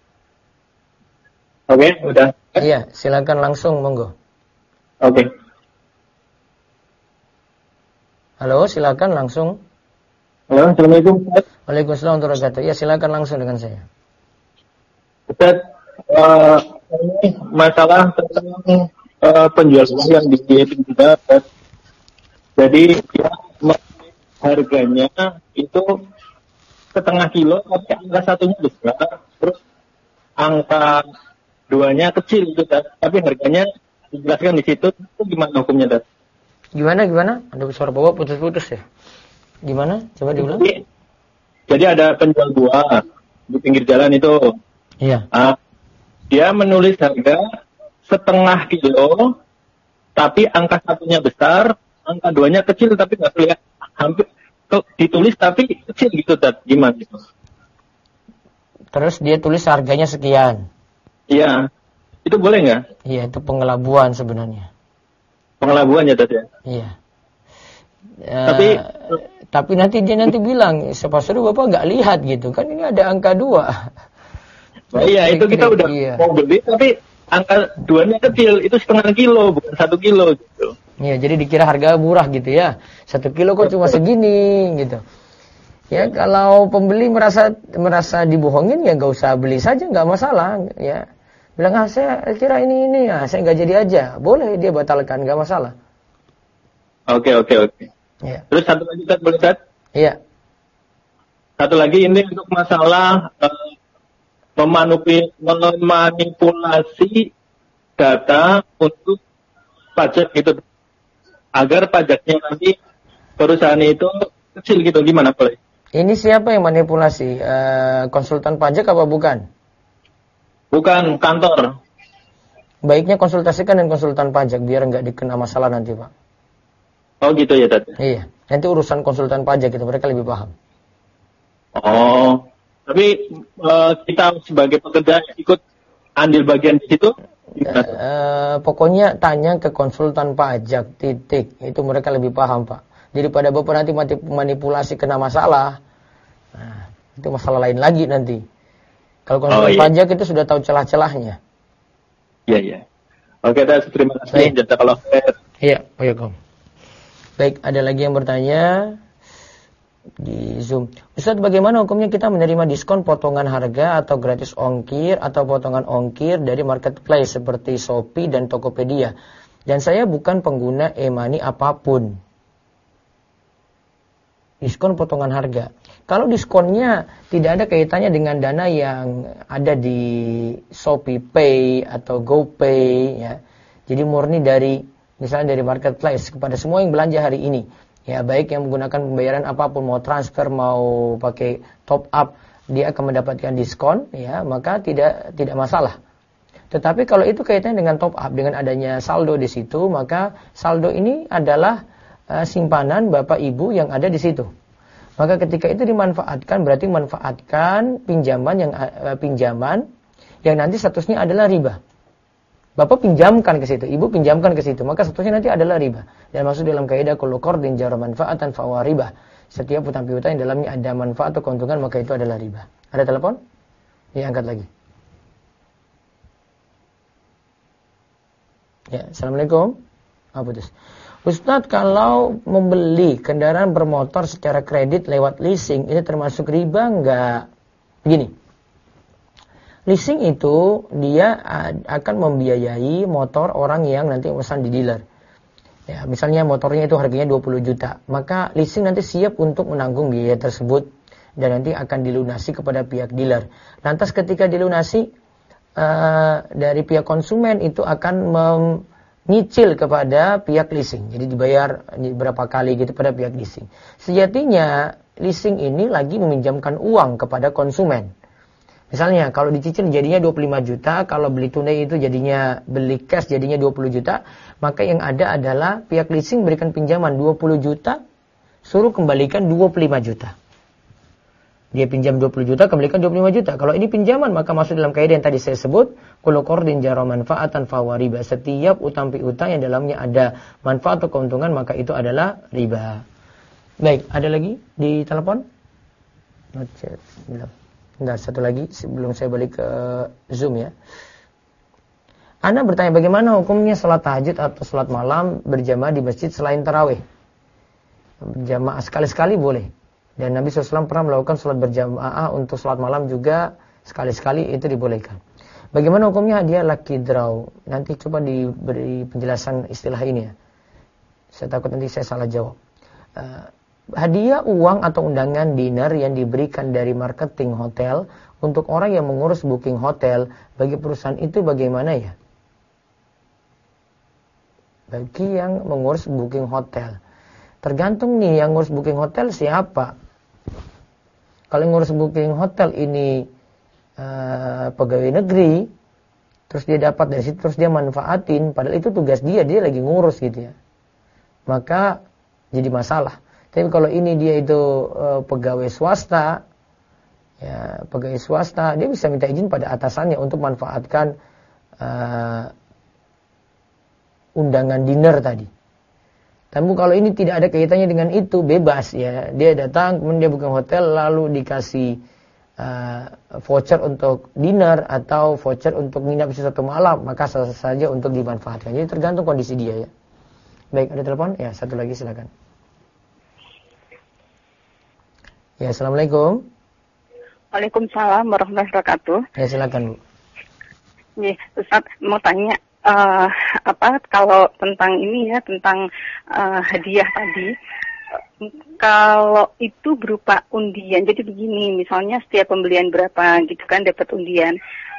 Oke, udah. Iya, silakan langsung monggo. Oke. Halo, silakan langsung. Halo, assalamualaikum. Waalaikumsalam warahmatullahi wabarakatuh. Ya, silakan langsung dengan saya. Ustaz, ini masalah tentang penjual yang di kita. Jadi harganya itu setengah kilo, tapi angka satunya besar, terus angka duanya kecil gitu, tapi harganya dijelaskan di situ. Itu gimana hukumnya, Dad? Gimana? Ada suara bawa putus-putus ya? Gimana? Coba diulang. Jadi ada penjual buah di pinggir jalan itu. Iya. Dia menulis harga setengah kilo, tapi angka satunya besar, angka duanya kecil tapi nggak kelihatan. Hampir ditulis tapi kecil gitu, Tat. Gimana gitu? Terus dia tulis harganya sekian. Iya. Itu boleh nggak? Iya, itu pengelabuan sebenarnya. Pengelabuan ya, Tat ya? Iya. Tapi nanti dia bilang, siapa suruh Bapak nggak lihat gitu kan, ini ada angka 2. Nah, iya, itu kita udah mau beli tapi angka 2-nya kecil, itu setengah kilo bukan 1 kilo gitu. Iya, jadi dikira harga murah gitu ya. 1 kilo kok cuma segini gitu. Ya, kalau pembeli merasa dibohongin ya nggak usah beli saja, nggak masalah ya. Bilang saya kira ini ya, saya nggak jadi aja. Boleh dia batalkan, nggak masalah. Oke. Ya. Terus satu lagi, Tat, boleh, Tat? Iya. Satu lagi ini untuk masalah memanipulasi data untuk pajak gitu, agar pajaknya nanti perusahaan itu kecil gitu, gimana boleh? Ini siapa yang manipulasi? Konsultan pajak apa bukan? Bukan, kantor. Baiknya konsultasikan dengan konsultan pajak biar nggak dikena masalah nanti, Pak. Oh gitu ya, Tat? Iya, nanti urusan konsultan pajak itu mereka lebih paham. Oh, tapi kita sebagai pekerja ikut andil bagian di situ? Pokoknya tanya ke konsultan pajak, titik. Itu mereka lebih paham, Pak. Daripada Bapak nanti manipulasi kena masalah, nah, itu masalah lain lagi nanti. Kalau konsultan pajak itu sudah tahu celah-celahnya. Iya. Oke, terima kasih. Jazakallah khair. Iya, Waalaikumsalam. Baik, ada lagi yang bertanya di Zoom. Ustaz, bagaimana hukumnya kita menerima diskon potongan harga atau gratis ongkir atau potongan ongkir dari marketplace seperti Shopee dan Tokopedia? Dan saya bukan pengguna e-money apapun. Diskon potongan harga. Kalau diskonnya tidak ada kaitannya dengan dana yang ada di Shopee Pay atau GoPay ya. Jadi murni dari misalnya dari marketplace kepada semua yang belanja hari ini. Ya, baik yang menggunakan pembayaran apapun, mau transfer, mau pakai top up, dia akan mendapatkan diskon, ya, maka tidak masalah. Tetapi kalau itu kaitannya dengan top up, dengan adanya saldo di situ, maka saldo ini adalah simpanan Bapak Ibu yang ada di situ. Maka ketika itu dimanfaatkan, berarti manfaatkan pinjaman yang nanti statusnya adalah riba. Bapak pinjamkan ke situ, Ibu pinjamkan ke situ, maka statusnya nanti adalah riba. Dan masuk dalam kaidah kullu qardin jara manfaatan fa huwa riba. Setiap utang piutang yang dalamnya ada manfaat atau keuntungan, maka itu adalah riba. Ada telepon? Ya, angkat lagi. Ya, Assalamualaikum. Putus. Ustadz, kalau membeli kendaraan bermotor secara kredit lewat leasing, ini termasuk riba enggak? Begini. Leasing itu dia akan membiayai motor orang yang nanti memesan di dealer. Ya, misalnya motornya itu harganya 20 juta. Maka leasing nanti siap untuk menanggung biaya tersebut dan nanti akan dilunasi kepada pihak dealer. Lantas ketika dilunasi dari pihak konsumen itu akan menyicil kepada pihak leasing. Jadi dibayar berapa kali gitu pada pihak leasing. Sejatinya leasing ini lagi meminjamkan uang kepada konsumen. Misalnya kalau dicicil jadinya 25 juta, kalau beli tunai itu jadinya beli cash jadinya 20 juta, maka yang ada adalah pihak leasing berikan pinjaman 20 juta, suruh kembalikan 25 juta. Dia pinjam 20 juta, kembalikan 25 juta. Kalau ini pinjaman maka masuk dalam kaidah yang tadi saya sebut, kullu qardin jara manfaatan fa huwa riba. Setiap utang piutang yang dalamnya ada manfaat atau keuntungan maka itu adalah riba. Baik, ada lagi di telepon? Bentar, satu lagi sebelum saya balik ke Zoom ya. Anda bertanya bagaimana hukumnya salat tahajud atau salat malam berjamaah di masjid selain tarawih? Berjamaah sekali-sekali boleh. Dan Nabi SAW pernah melakukan salat berjamaah untuk salat malam juga sekali-sekali itu dibolehkan. Bagaimana hukumnya hadiah lucky draw? Nanti coba diberi penjelasan istilah ini ya. Saya takut nanti saya salah jawab. Hadiah uang atau undangan dinner yang diberikan dari marketing hotel untuk orang yang mengurus booking hotel bagi perusahaan itu bagaimana ya? Bagi yang mengurus booking hotel. Tergantung nih yang ngurus booking hotel siapa. Kalau yang ngurus booking hotel ini pegawai negeri, terus dia dapat dari situ, terus dia manfaatin, padahal itu tugas dia lagi ngurus gitu ya, maka jadi masalah. Tapi kalau ini dia itu pegawai swasta, ya pegawai swasta, dia bisa minta izin pada atasannya untuk manfaatkan undangan dinner tadi. Tapi kalau ini tidak ada kaitannya dengan itu, bebas ya. Dia datang, kemudian dia booking hotel, lalu dikasih voucher untuk dinner atau voucher untuk nginap satu malam, maka sah saja untuk dimanfaatkan. Jadi tergantung kondisi dia ya. Baik, ada telepon? Ya, satu lagi silakan. Ya, assalamualaikum. Waalaikumsalam warahmatullahi wabarakatuh. Ya, silakan Bu. Nih, Ustaz mau tanya. Kalau tentang ini ya, tentang hadiah tadi, kalau itu berupa undian, jadi begini, misalnya setiap pembelian berapa gitu kan dapat undian,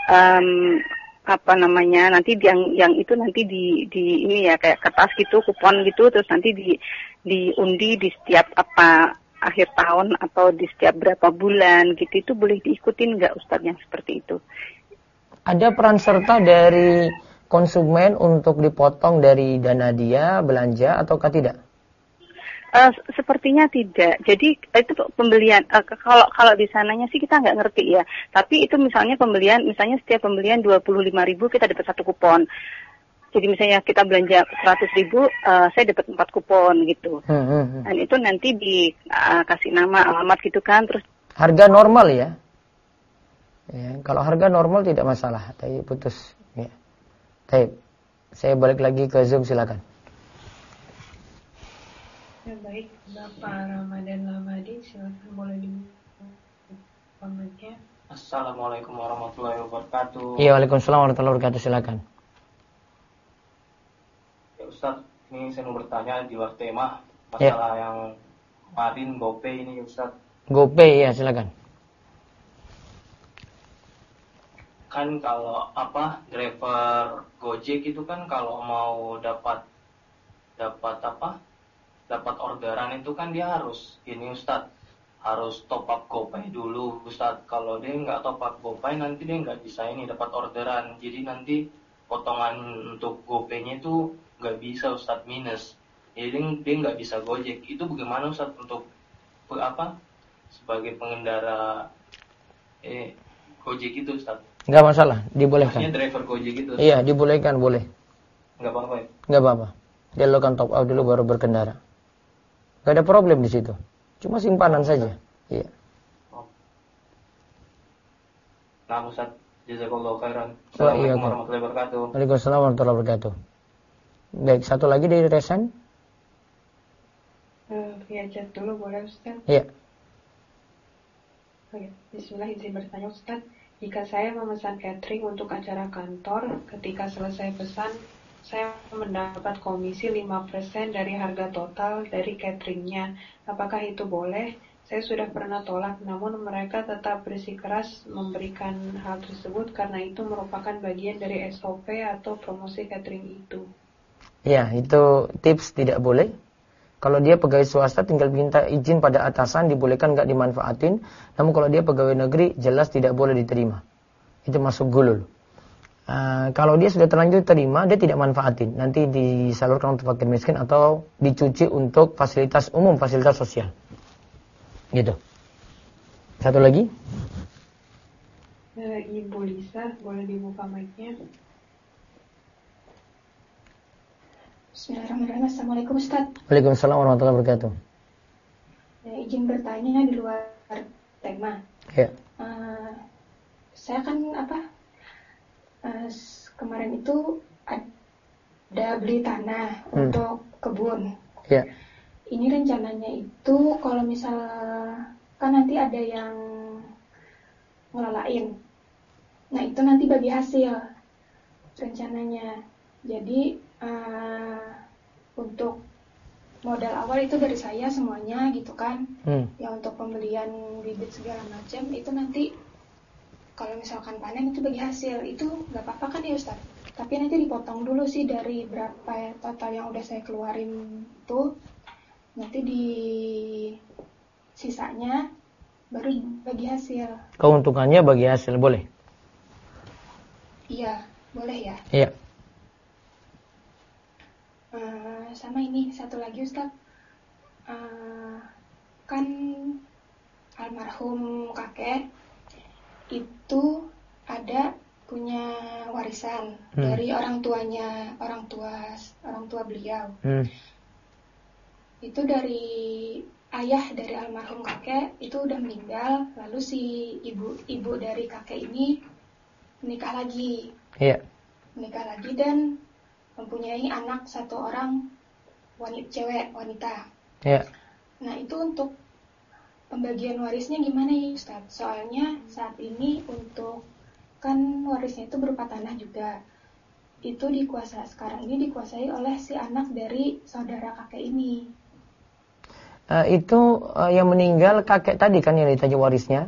nanti yang itu nanti di ini ya kayak kertas gitu, kupon gitu, terus nanti diundi di setiap akhir tahun atau di setiap berapa bulan gitu, itu boleh diikutin nggak Ustadz yang seperti itu? Ada peran serta dari konsumen untuk dipotong dari dana dia belanja ataukah tidak? Sepertinya tidak. Jadi itu pembelian kalau di sananya sih kita nggak ngerti ya. Tapi itu misalnya setiap pembelian 25.000 kita dapat 1 kupon. Jadi misalnya kita belanja 100.000, saya dapat 4 kupon gitu. Dan itu nanti dikasih nama, alamat gitu kan. Terus harga normal ya? Ya, kalau harga normal tidak masalah. Tapi putus. Ya. Baik, saya balik lagi ke Zoom, silakan. Ya baik, Bapak Ramadan Lamadi, silakan boleh dibuka. Assalamualaikum warahmatullahi wabarakatuh. Iya, waalaikumsalam warahmatullahi wabarakatuh, silakan. Ya Ustaz, ini saya mau bertanya di luar tema masalah yang kemarin GoPay ini Ustaz. GoPay ya, silakan. Kan kalau driver Gojek itu kan kalau mau dapat orderan itu kan dia harus harus top up GoPay dulu Ustaz. Kalau dia nggak top up GoPay nanti dia nggak bisa dapat orderan. Jadi nanti potongan untuk GoPay-nya itu nggak bisa Ustaz, minus. Jadi dia nggak bisa Gojek. Itu bagaimana Ustaz untuk sebagai pengendara Gojek itu Ustaz? Nggak masalah, dibolehkan. Maksudnya driver Gojek itu? Iya, dibolehkan, boleh. Nggak apa-apa ya? Nggak apa-apa. Dia lakukan top up dulu baru berkendara. Nggak ada problem di situ. Cuma simpanan saja. Iya. Nah, Ustaz, jazakallahu khairan. Assalamualaikum warahmatullahi wabarakatuh. Waalaikumsalam warahmatullahi wabarakatuh. Baik, satu lagi dari Resen. Via chat dulu boleh Ustaz? Iya. Oke, bismillah, izin bertanya Ustaz. Jika saya memesan catering untuk acara kantor, ketika selesai pesan, saya mendapat komisi 5% dari harga total dari cateringnya. Apakah itu boleh? Saya sudah pernah tolak, namun mereka tetap bersikeras memberikan hal tersebut karena itu merupakan bagian dari SOP atau promosi catering itu. Ya, itu tips tidak boleh. Kalau dia pegawai swasta tinggal minta izin pada atasan, dibolehkan nggak dimanfaatin. Namun kalau dia pegawai negeri jelas tidak boleh diterima. Itu masuk gulul. Kalau dia sudah terlanjur terima, dia tidak manfaatin. Nanti disalurkan untuk fakir miskin atau dicuci untuk fasilitas umum, fasilitas sosial. Gitu. Satu lagi. Ibu Lisa, boleh dibuka mic-nya? Bismillahirrahmanirrahim. Assalamualaikum Ustaz. Waalaikumsalam warahmatullahi wabarakatuh. Izin bertanya di luar tema. Ya. Saya kan kemarin itu ada beli tanah untuk kebun. Ya. Ini rencananya itu kalau misal kan nanti ada yang ngelolain. Nah itu nanti bagi hasil rencananya. Jadi untuk modal awal itu dari saya semuanya gitu kan. Ya untuk pembelian bibit segala macam itu nanti kalau misalkan panen itu bagi hasil, itu nggak apa-apa kan ya Ustaz? Tapi nanti dipotong dulu sih dari berapa total yang udah saya keluarin tuh. Nanti di sisanya baru bagi hasil. Keuntungannya bagi hasil, boleh? Iya, boleh ya. Iya. Sama ini satu lagi Ustaz, kan almarhum kakek itu ada punya warisan dari orang tua beliau. Itu dari ayah dari almarhum kakek itu udah meninggal, lalu si ibu dari kakek ini menikah lagi. Iya. Menikah lagi dan mempunyai anak satu orang wanita. Iya. Nah, itu untuk pembagian warisnya gimana ya Ustaz? Soalnya saat ini untuk kan warisnya itu berupa tanah juga. Itu sekarang ini dikuasai oleh si anak dari saudara kakek ini. Itu yang meninggal kakek tadi kan yang ditanya warisnya?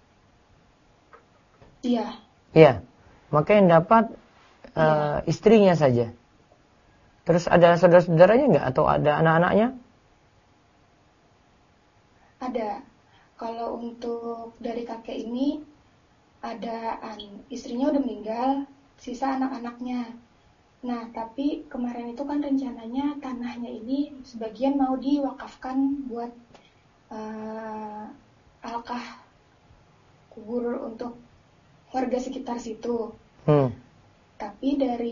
Iya. Iya. Maka yang dapat istrinya saja. Terus ada saudara-saudaranya nggak? Atau ada anak-anaknya? Ada. Kalau untuk dari kakek ini ada istrinya udah meninggal, sisa anak-anaknya. Nah, tapi kemarin itu kan rencananya tanahnya ini sebagian mau diwakafkan buat alkah kubur untuk warga sekitar situ. Tapi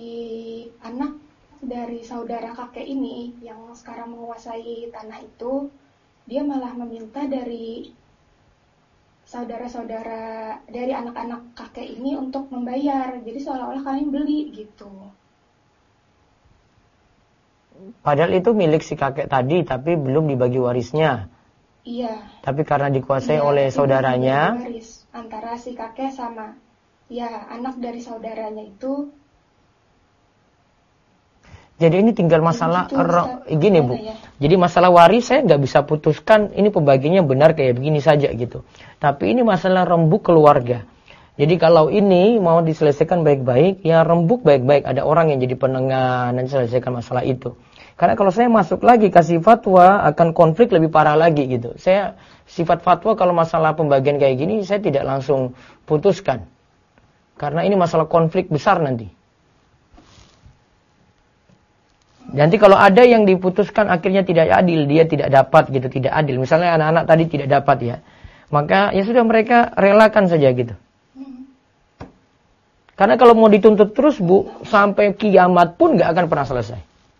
dari saudara kakek ini yang sekarang menguasai tanah itu, dia malah meminta dari saudara-saudara dari anak-anak kakek ini untuk membayar. Jadi seolah-olah kami beli gitu. Padahal itu milik si kakek tadi, tapi belum dibagi warisnya. Iya. Tapi karena dikuasai oleh saudaranya. Waris antara si kakek sama anak dari saudaranya itu. Jadi ini tinggal masalah gini Bu. Ya? Jadi masalah waris saya nggak bisa putuskan ini pembagiannya benar kayak begini saja gitu. Tapi ini masalah rembuk keluarga. Jadi kalau ini mau diselesaikan baik-baik, ya rembuk baik-baik. Ada orang yang jadi penengah dan selesaikan masalah itu. Karena kalau saya masuk lagi kasih fatwa akan konflik lebih parah lagi gitu. Saya sifat fatwa kalau masalah pembagian kayak gini saya tidak langsung putuskan. Karena ini masalah konflik besar nanti. Nanti kalau ada yang diputuskan akhirnya tidak adil, dia tidak dapat gitu, tidak adil. Misalnya anak-anak tadi tidak dapat ya. Maka ya sudah mereka relakan saja gitu. Karena kalau mau dituntut terus Bu, sampai kiamat pun nggak akan pernah selesai.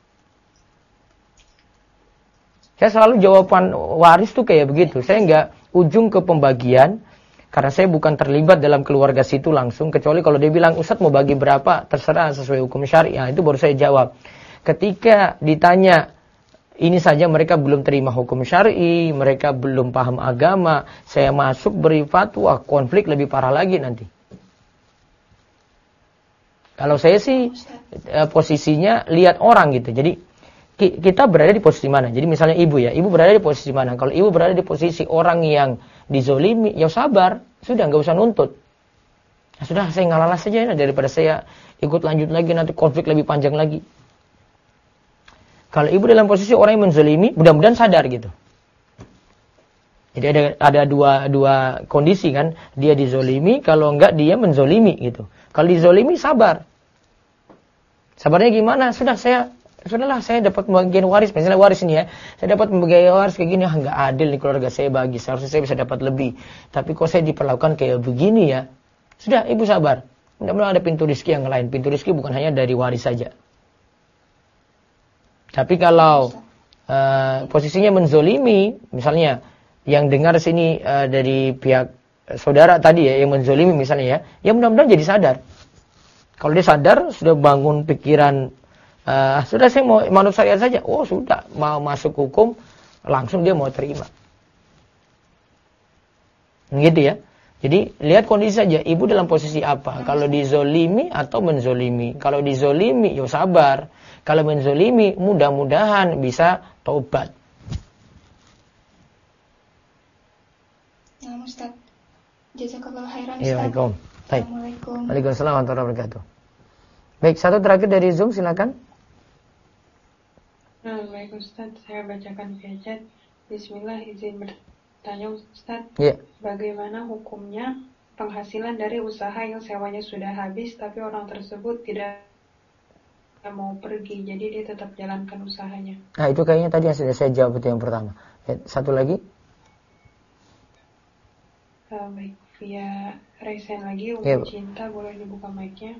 Saya selalu jawaban waris tuh kayak begitu. Saya nggak ujung ke pembagian, karena saya bukan terlibat dalam keluarga situ langsung. Kecuali kalau dia bilang, Ustadz mau bagi berapa, terserah sesuai hukum syariah. Itu baru saya jawab. Ketika ditanya, ini saja mereka belum terima hukum syar'i, mereka belum paham agama, saya masuk beri fatwa, konflik lebih parah lagi nanti. Kalau saya sih posisinya lihat orang gitu. Jadi kita berada di posisi mana? Jadi misalnya ibu ya, ibu berada di posisi mana? Kalau ibu berada di posisi orang yang dizolimi, ya sabar, sudah nggak usah nuntut. Ya sudah, saya ngalah saja daripada saya ikut lanjut lagi nanti konflik lebih panjang lagi. Kalau ibu dalam posisi orang yang menzolimi, mudah-mudahan sadar gitu. Jadi ada dua kondisi kan, dia dizolimi, kalau enggak dia menzolimi gitu. Kalau dizolimi sabar. Sabarnya gimana? Sudahlah saya dapat pembagian waris, misalnya waris ini ya, saya dapat pembagian waris kayak gini, enggak adil nih keluarga saya bagi, seharusnya saya bisa dapat lebih. Tapi kok saya diperlakukan kayak begini ya? Sudah, ibu sabar. Mudah-mudahan ada pintu rezeki yang lain. Pintu rezeki bukan hanya dari waris saja. Tapi kalau posisinya menzolimi, misalnya yang dengar sini dari pihak saudara tadi ya, yang menzolimi misalnya ya mudah-mudahan jadi sadar. Kalau dia sadar, sudah bangun pikiran, sudah saya mau manut syariat saja, oh sudah, mau masuk hukum, langsung dia mau terima. Gitu ya. Jadi lihat kondisi saja, ibu dalam posisi apa. Kalau dizolimi atau menzolimi. Kalau dizolimi, ya sabar. Kalau menzolimi, mudah-mudahan bisa taubat. Nah, Ustaz. Jazakallahu khairan, Ustaz. Assalamualaikum. Assalamualaikum. Waalaikumsalam warahmatullahi wabarakatuh. Baik, satu terakhir dari Zoom, silakan. Baik Ustadz, saya bacakan via chat. Bismillah, izin bertanya Ustadz. Bagaimana hukumnya penghasilan dari usaha yang sewanya sudah habis tapi orang tersebut tidak mau pergi, jadi dia tetap jalankan usahanya? Nah, itu kayaknya tadi yang sudah saya jawab, itu yang pertama. Satu lagi. Baik, via Resen lagi, untuk Cinta, boleh dibuka mic-nya.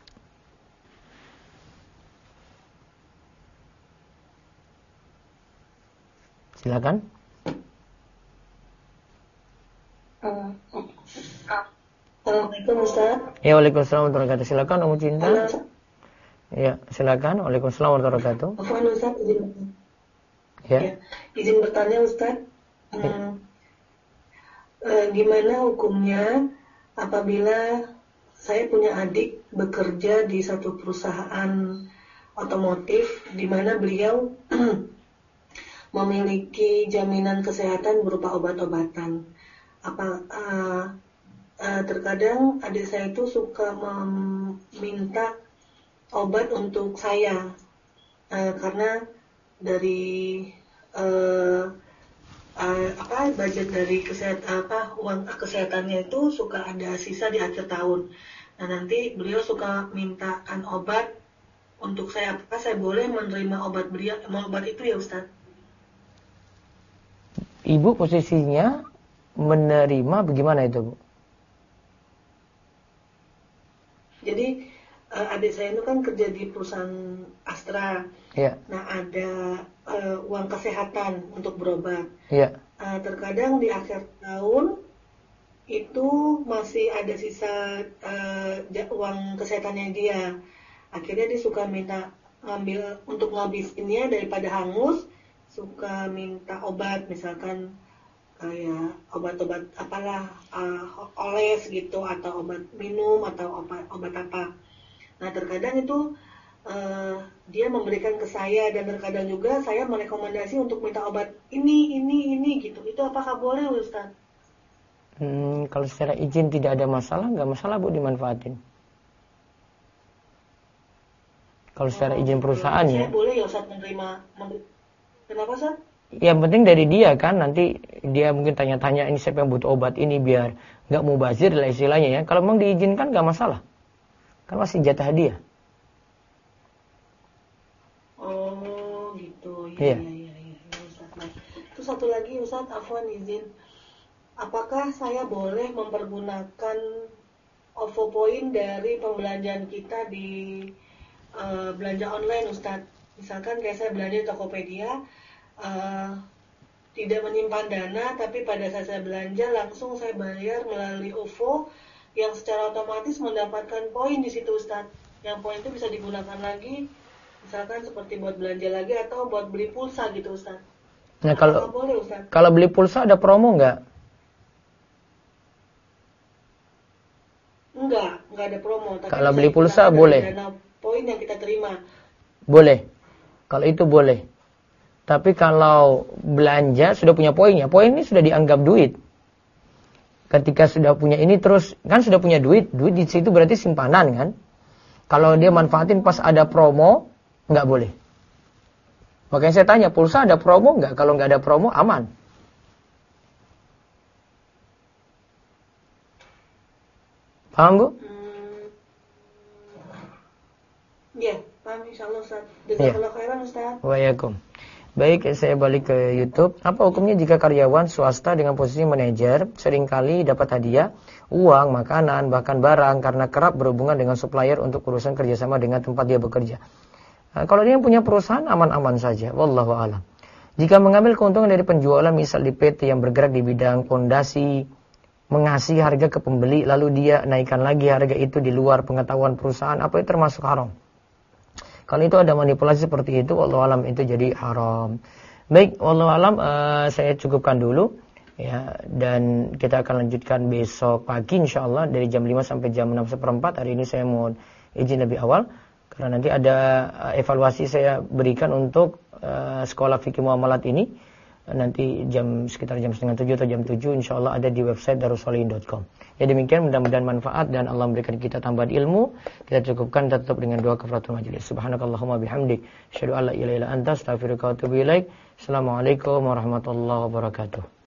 Silakan. Assalamualaikum Ustaz. Ya, waalaikumsalam warahmatullahi wabarakatuh. Silakan Umu Cinta. Ya, silakan. Waalaikumsalam warahmatullahi wabarakatuh. Afwan Ustaz, izin bertanya Ustaz. Gimana hukumnya apabila saya punya adik bekerja di satu perusahaan otomotif di mana beliau memiliki jaminan kesehatan berupa obat-obatan. Terkadang adik saya itu suka meminta obat untuk saya karena dari budget dari uang kesehatannya itu suka ada sisa di akhir tahun. Nah, nanti beliau suka mintakan obat untuk saya. Apakah saya boleh menerima obat itu ya Ustaz? Ibu posisinya menerima bagaimana itu, Bu? Jadi adik saya itu kan kerja di perusahaan Astra. Nah, ada uang kesehatan untuk berobat. Terkadang di akhir tahun itu masih ada sisa uang kesehatannya dia. Akhirnya dia suka minta ngambil untuk ngabisinnya daripada hangus. Suka minta obat, misalkan kayak obat-obat apalah, oles gitu, atau obat minum, atau obat apa. Nah, terkadang itu dia memberikan ke saya, dan terkadang juga saya merekomendasi untuk minta obat ini gitu. Itu apakah boleh Ustaz? Kalau secara izin tidak ada masalah, nggak masalah Bu dimanfaatin. Kalau secara izin perusahaannya. Saya boleh ya Ustaz menerima. Kenapa Ustaz? Yang penting dari dia kan, nanti dia mungkin tanya-tanya ini siapa yang butuh obat ini biar nggak mubazir lah istilahnya ya. Kalau memang diizinkan nggak masalah, kan masih jatah dia. Oh gitu, iya. Ustaz. Nah, itu satu lagi Ustaz, afwan izin. Apakah saya boleh mempergunakan OVO Point dari pembelanjaan kita di belanja online Ustaz? Misalkan kayak saya belanja di Tokopedia, tidak menyimpan dana, tapi pada saat saya belanja langsung saya bayar melalui OVO yang secara otomatis mendapatkan poin di situ Ustaz. Yang poin itu bisa digunakan lagi, misalkan seperti buat belanja lagi atau buat beli pulsa gitu Ustaz. Nah, boleh Ustaz? Kalau beli pulsa ada promo nggak? Enggak ada promo. Tapi kalau beli pulsa boleh. Dana poin yang kita terima. Boleh. Kalau itu boleh. Tapi kalau belanja sudah punya poinnya, poin ini sudah dianggap duit. Ketika sudah punya ini terus, kan sudah punya duit di situ berarti simpanan kan. Kalau dia manfaatin pas ada promo, nggak boleh. Makanya saya tanya, pulsa ada promo nggak? Kalau nggak ada promo, aman. Paham Bu? Iya, paham insyaallah Ustaz. Jazakallahu khairan Ustaz. Waalaikumsalam. Baik, saya balik ke YouTube. Apa hukumnya jika karyawan swasta dengan posisi manajer seringkali dapat hadiah, uang, makanan, bahkan barang karena kerap berhubungan dengan supplier untuk urusan kerjasama dengan tempat dia bekerja? Nah, kalau dia yang punya perusahaan aman-aman saja, wallahu a'lam. Jika mengambil keuntungan dari penjualan misal di PT yang bergerak di bidang fondasi, mengasih harga ke pembeli lalu dia naikkan lagi harga itu di luar pengetahuan perusahaan, apa itu termasuk haram? Kalau itu ada manipulasi seperti itu, wallahu alam itu jadi haram. Baik, wallahu alam, saya cukupkan dulu ya, dan kita akan lanjutkan besok pagi insyaallah dari jam 5 sampai jam 6:15. Hari ini saya mau izin lebih awal karena nanti ada evaluasi saya berikan untuk sekolah fikih muamalat ini, nanti sekitar jam 6:30 atau jam 7 insyaallah ada di website darussolihin.com. Ya demikian, mudah-mudahan manfaat dan Allah memberikan kita tambahan ilmu. Kita cukupkan tutup dengan doa kafaratul majelis. Subhanakallahumma bihamdik, asyhadu an la ilaha illa anta, astaghfiruka wa atubu ilaik. Assalamualaikum warahmatullahi wabarakatuh.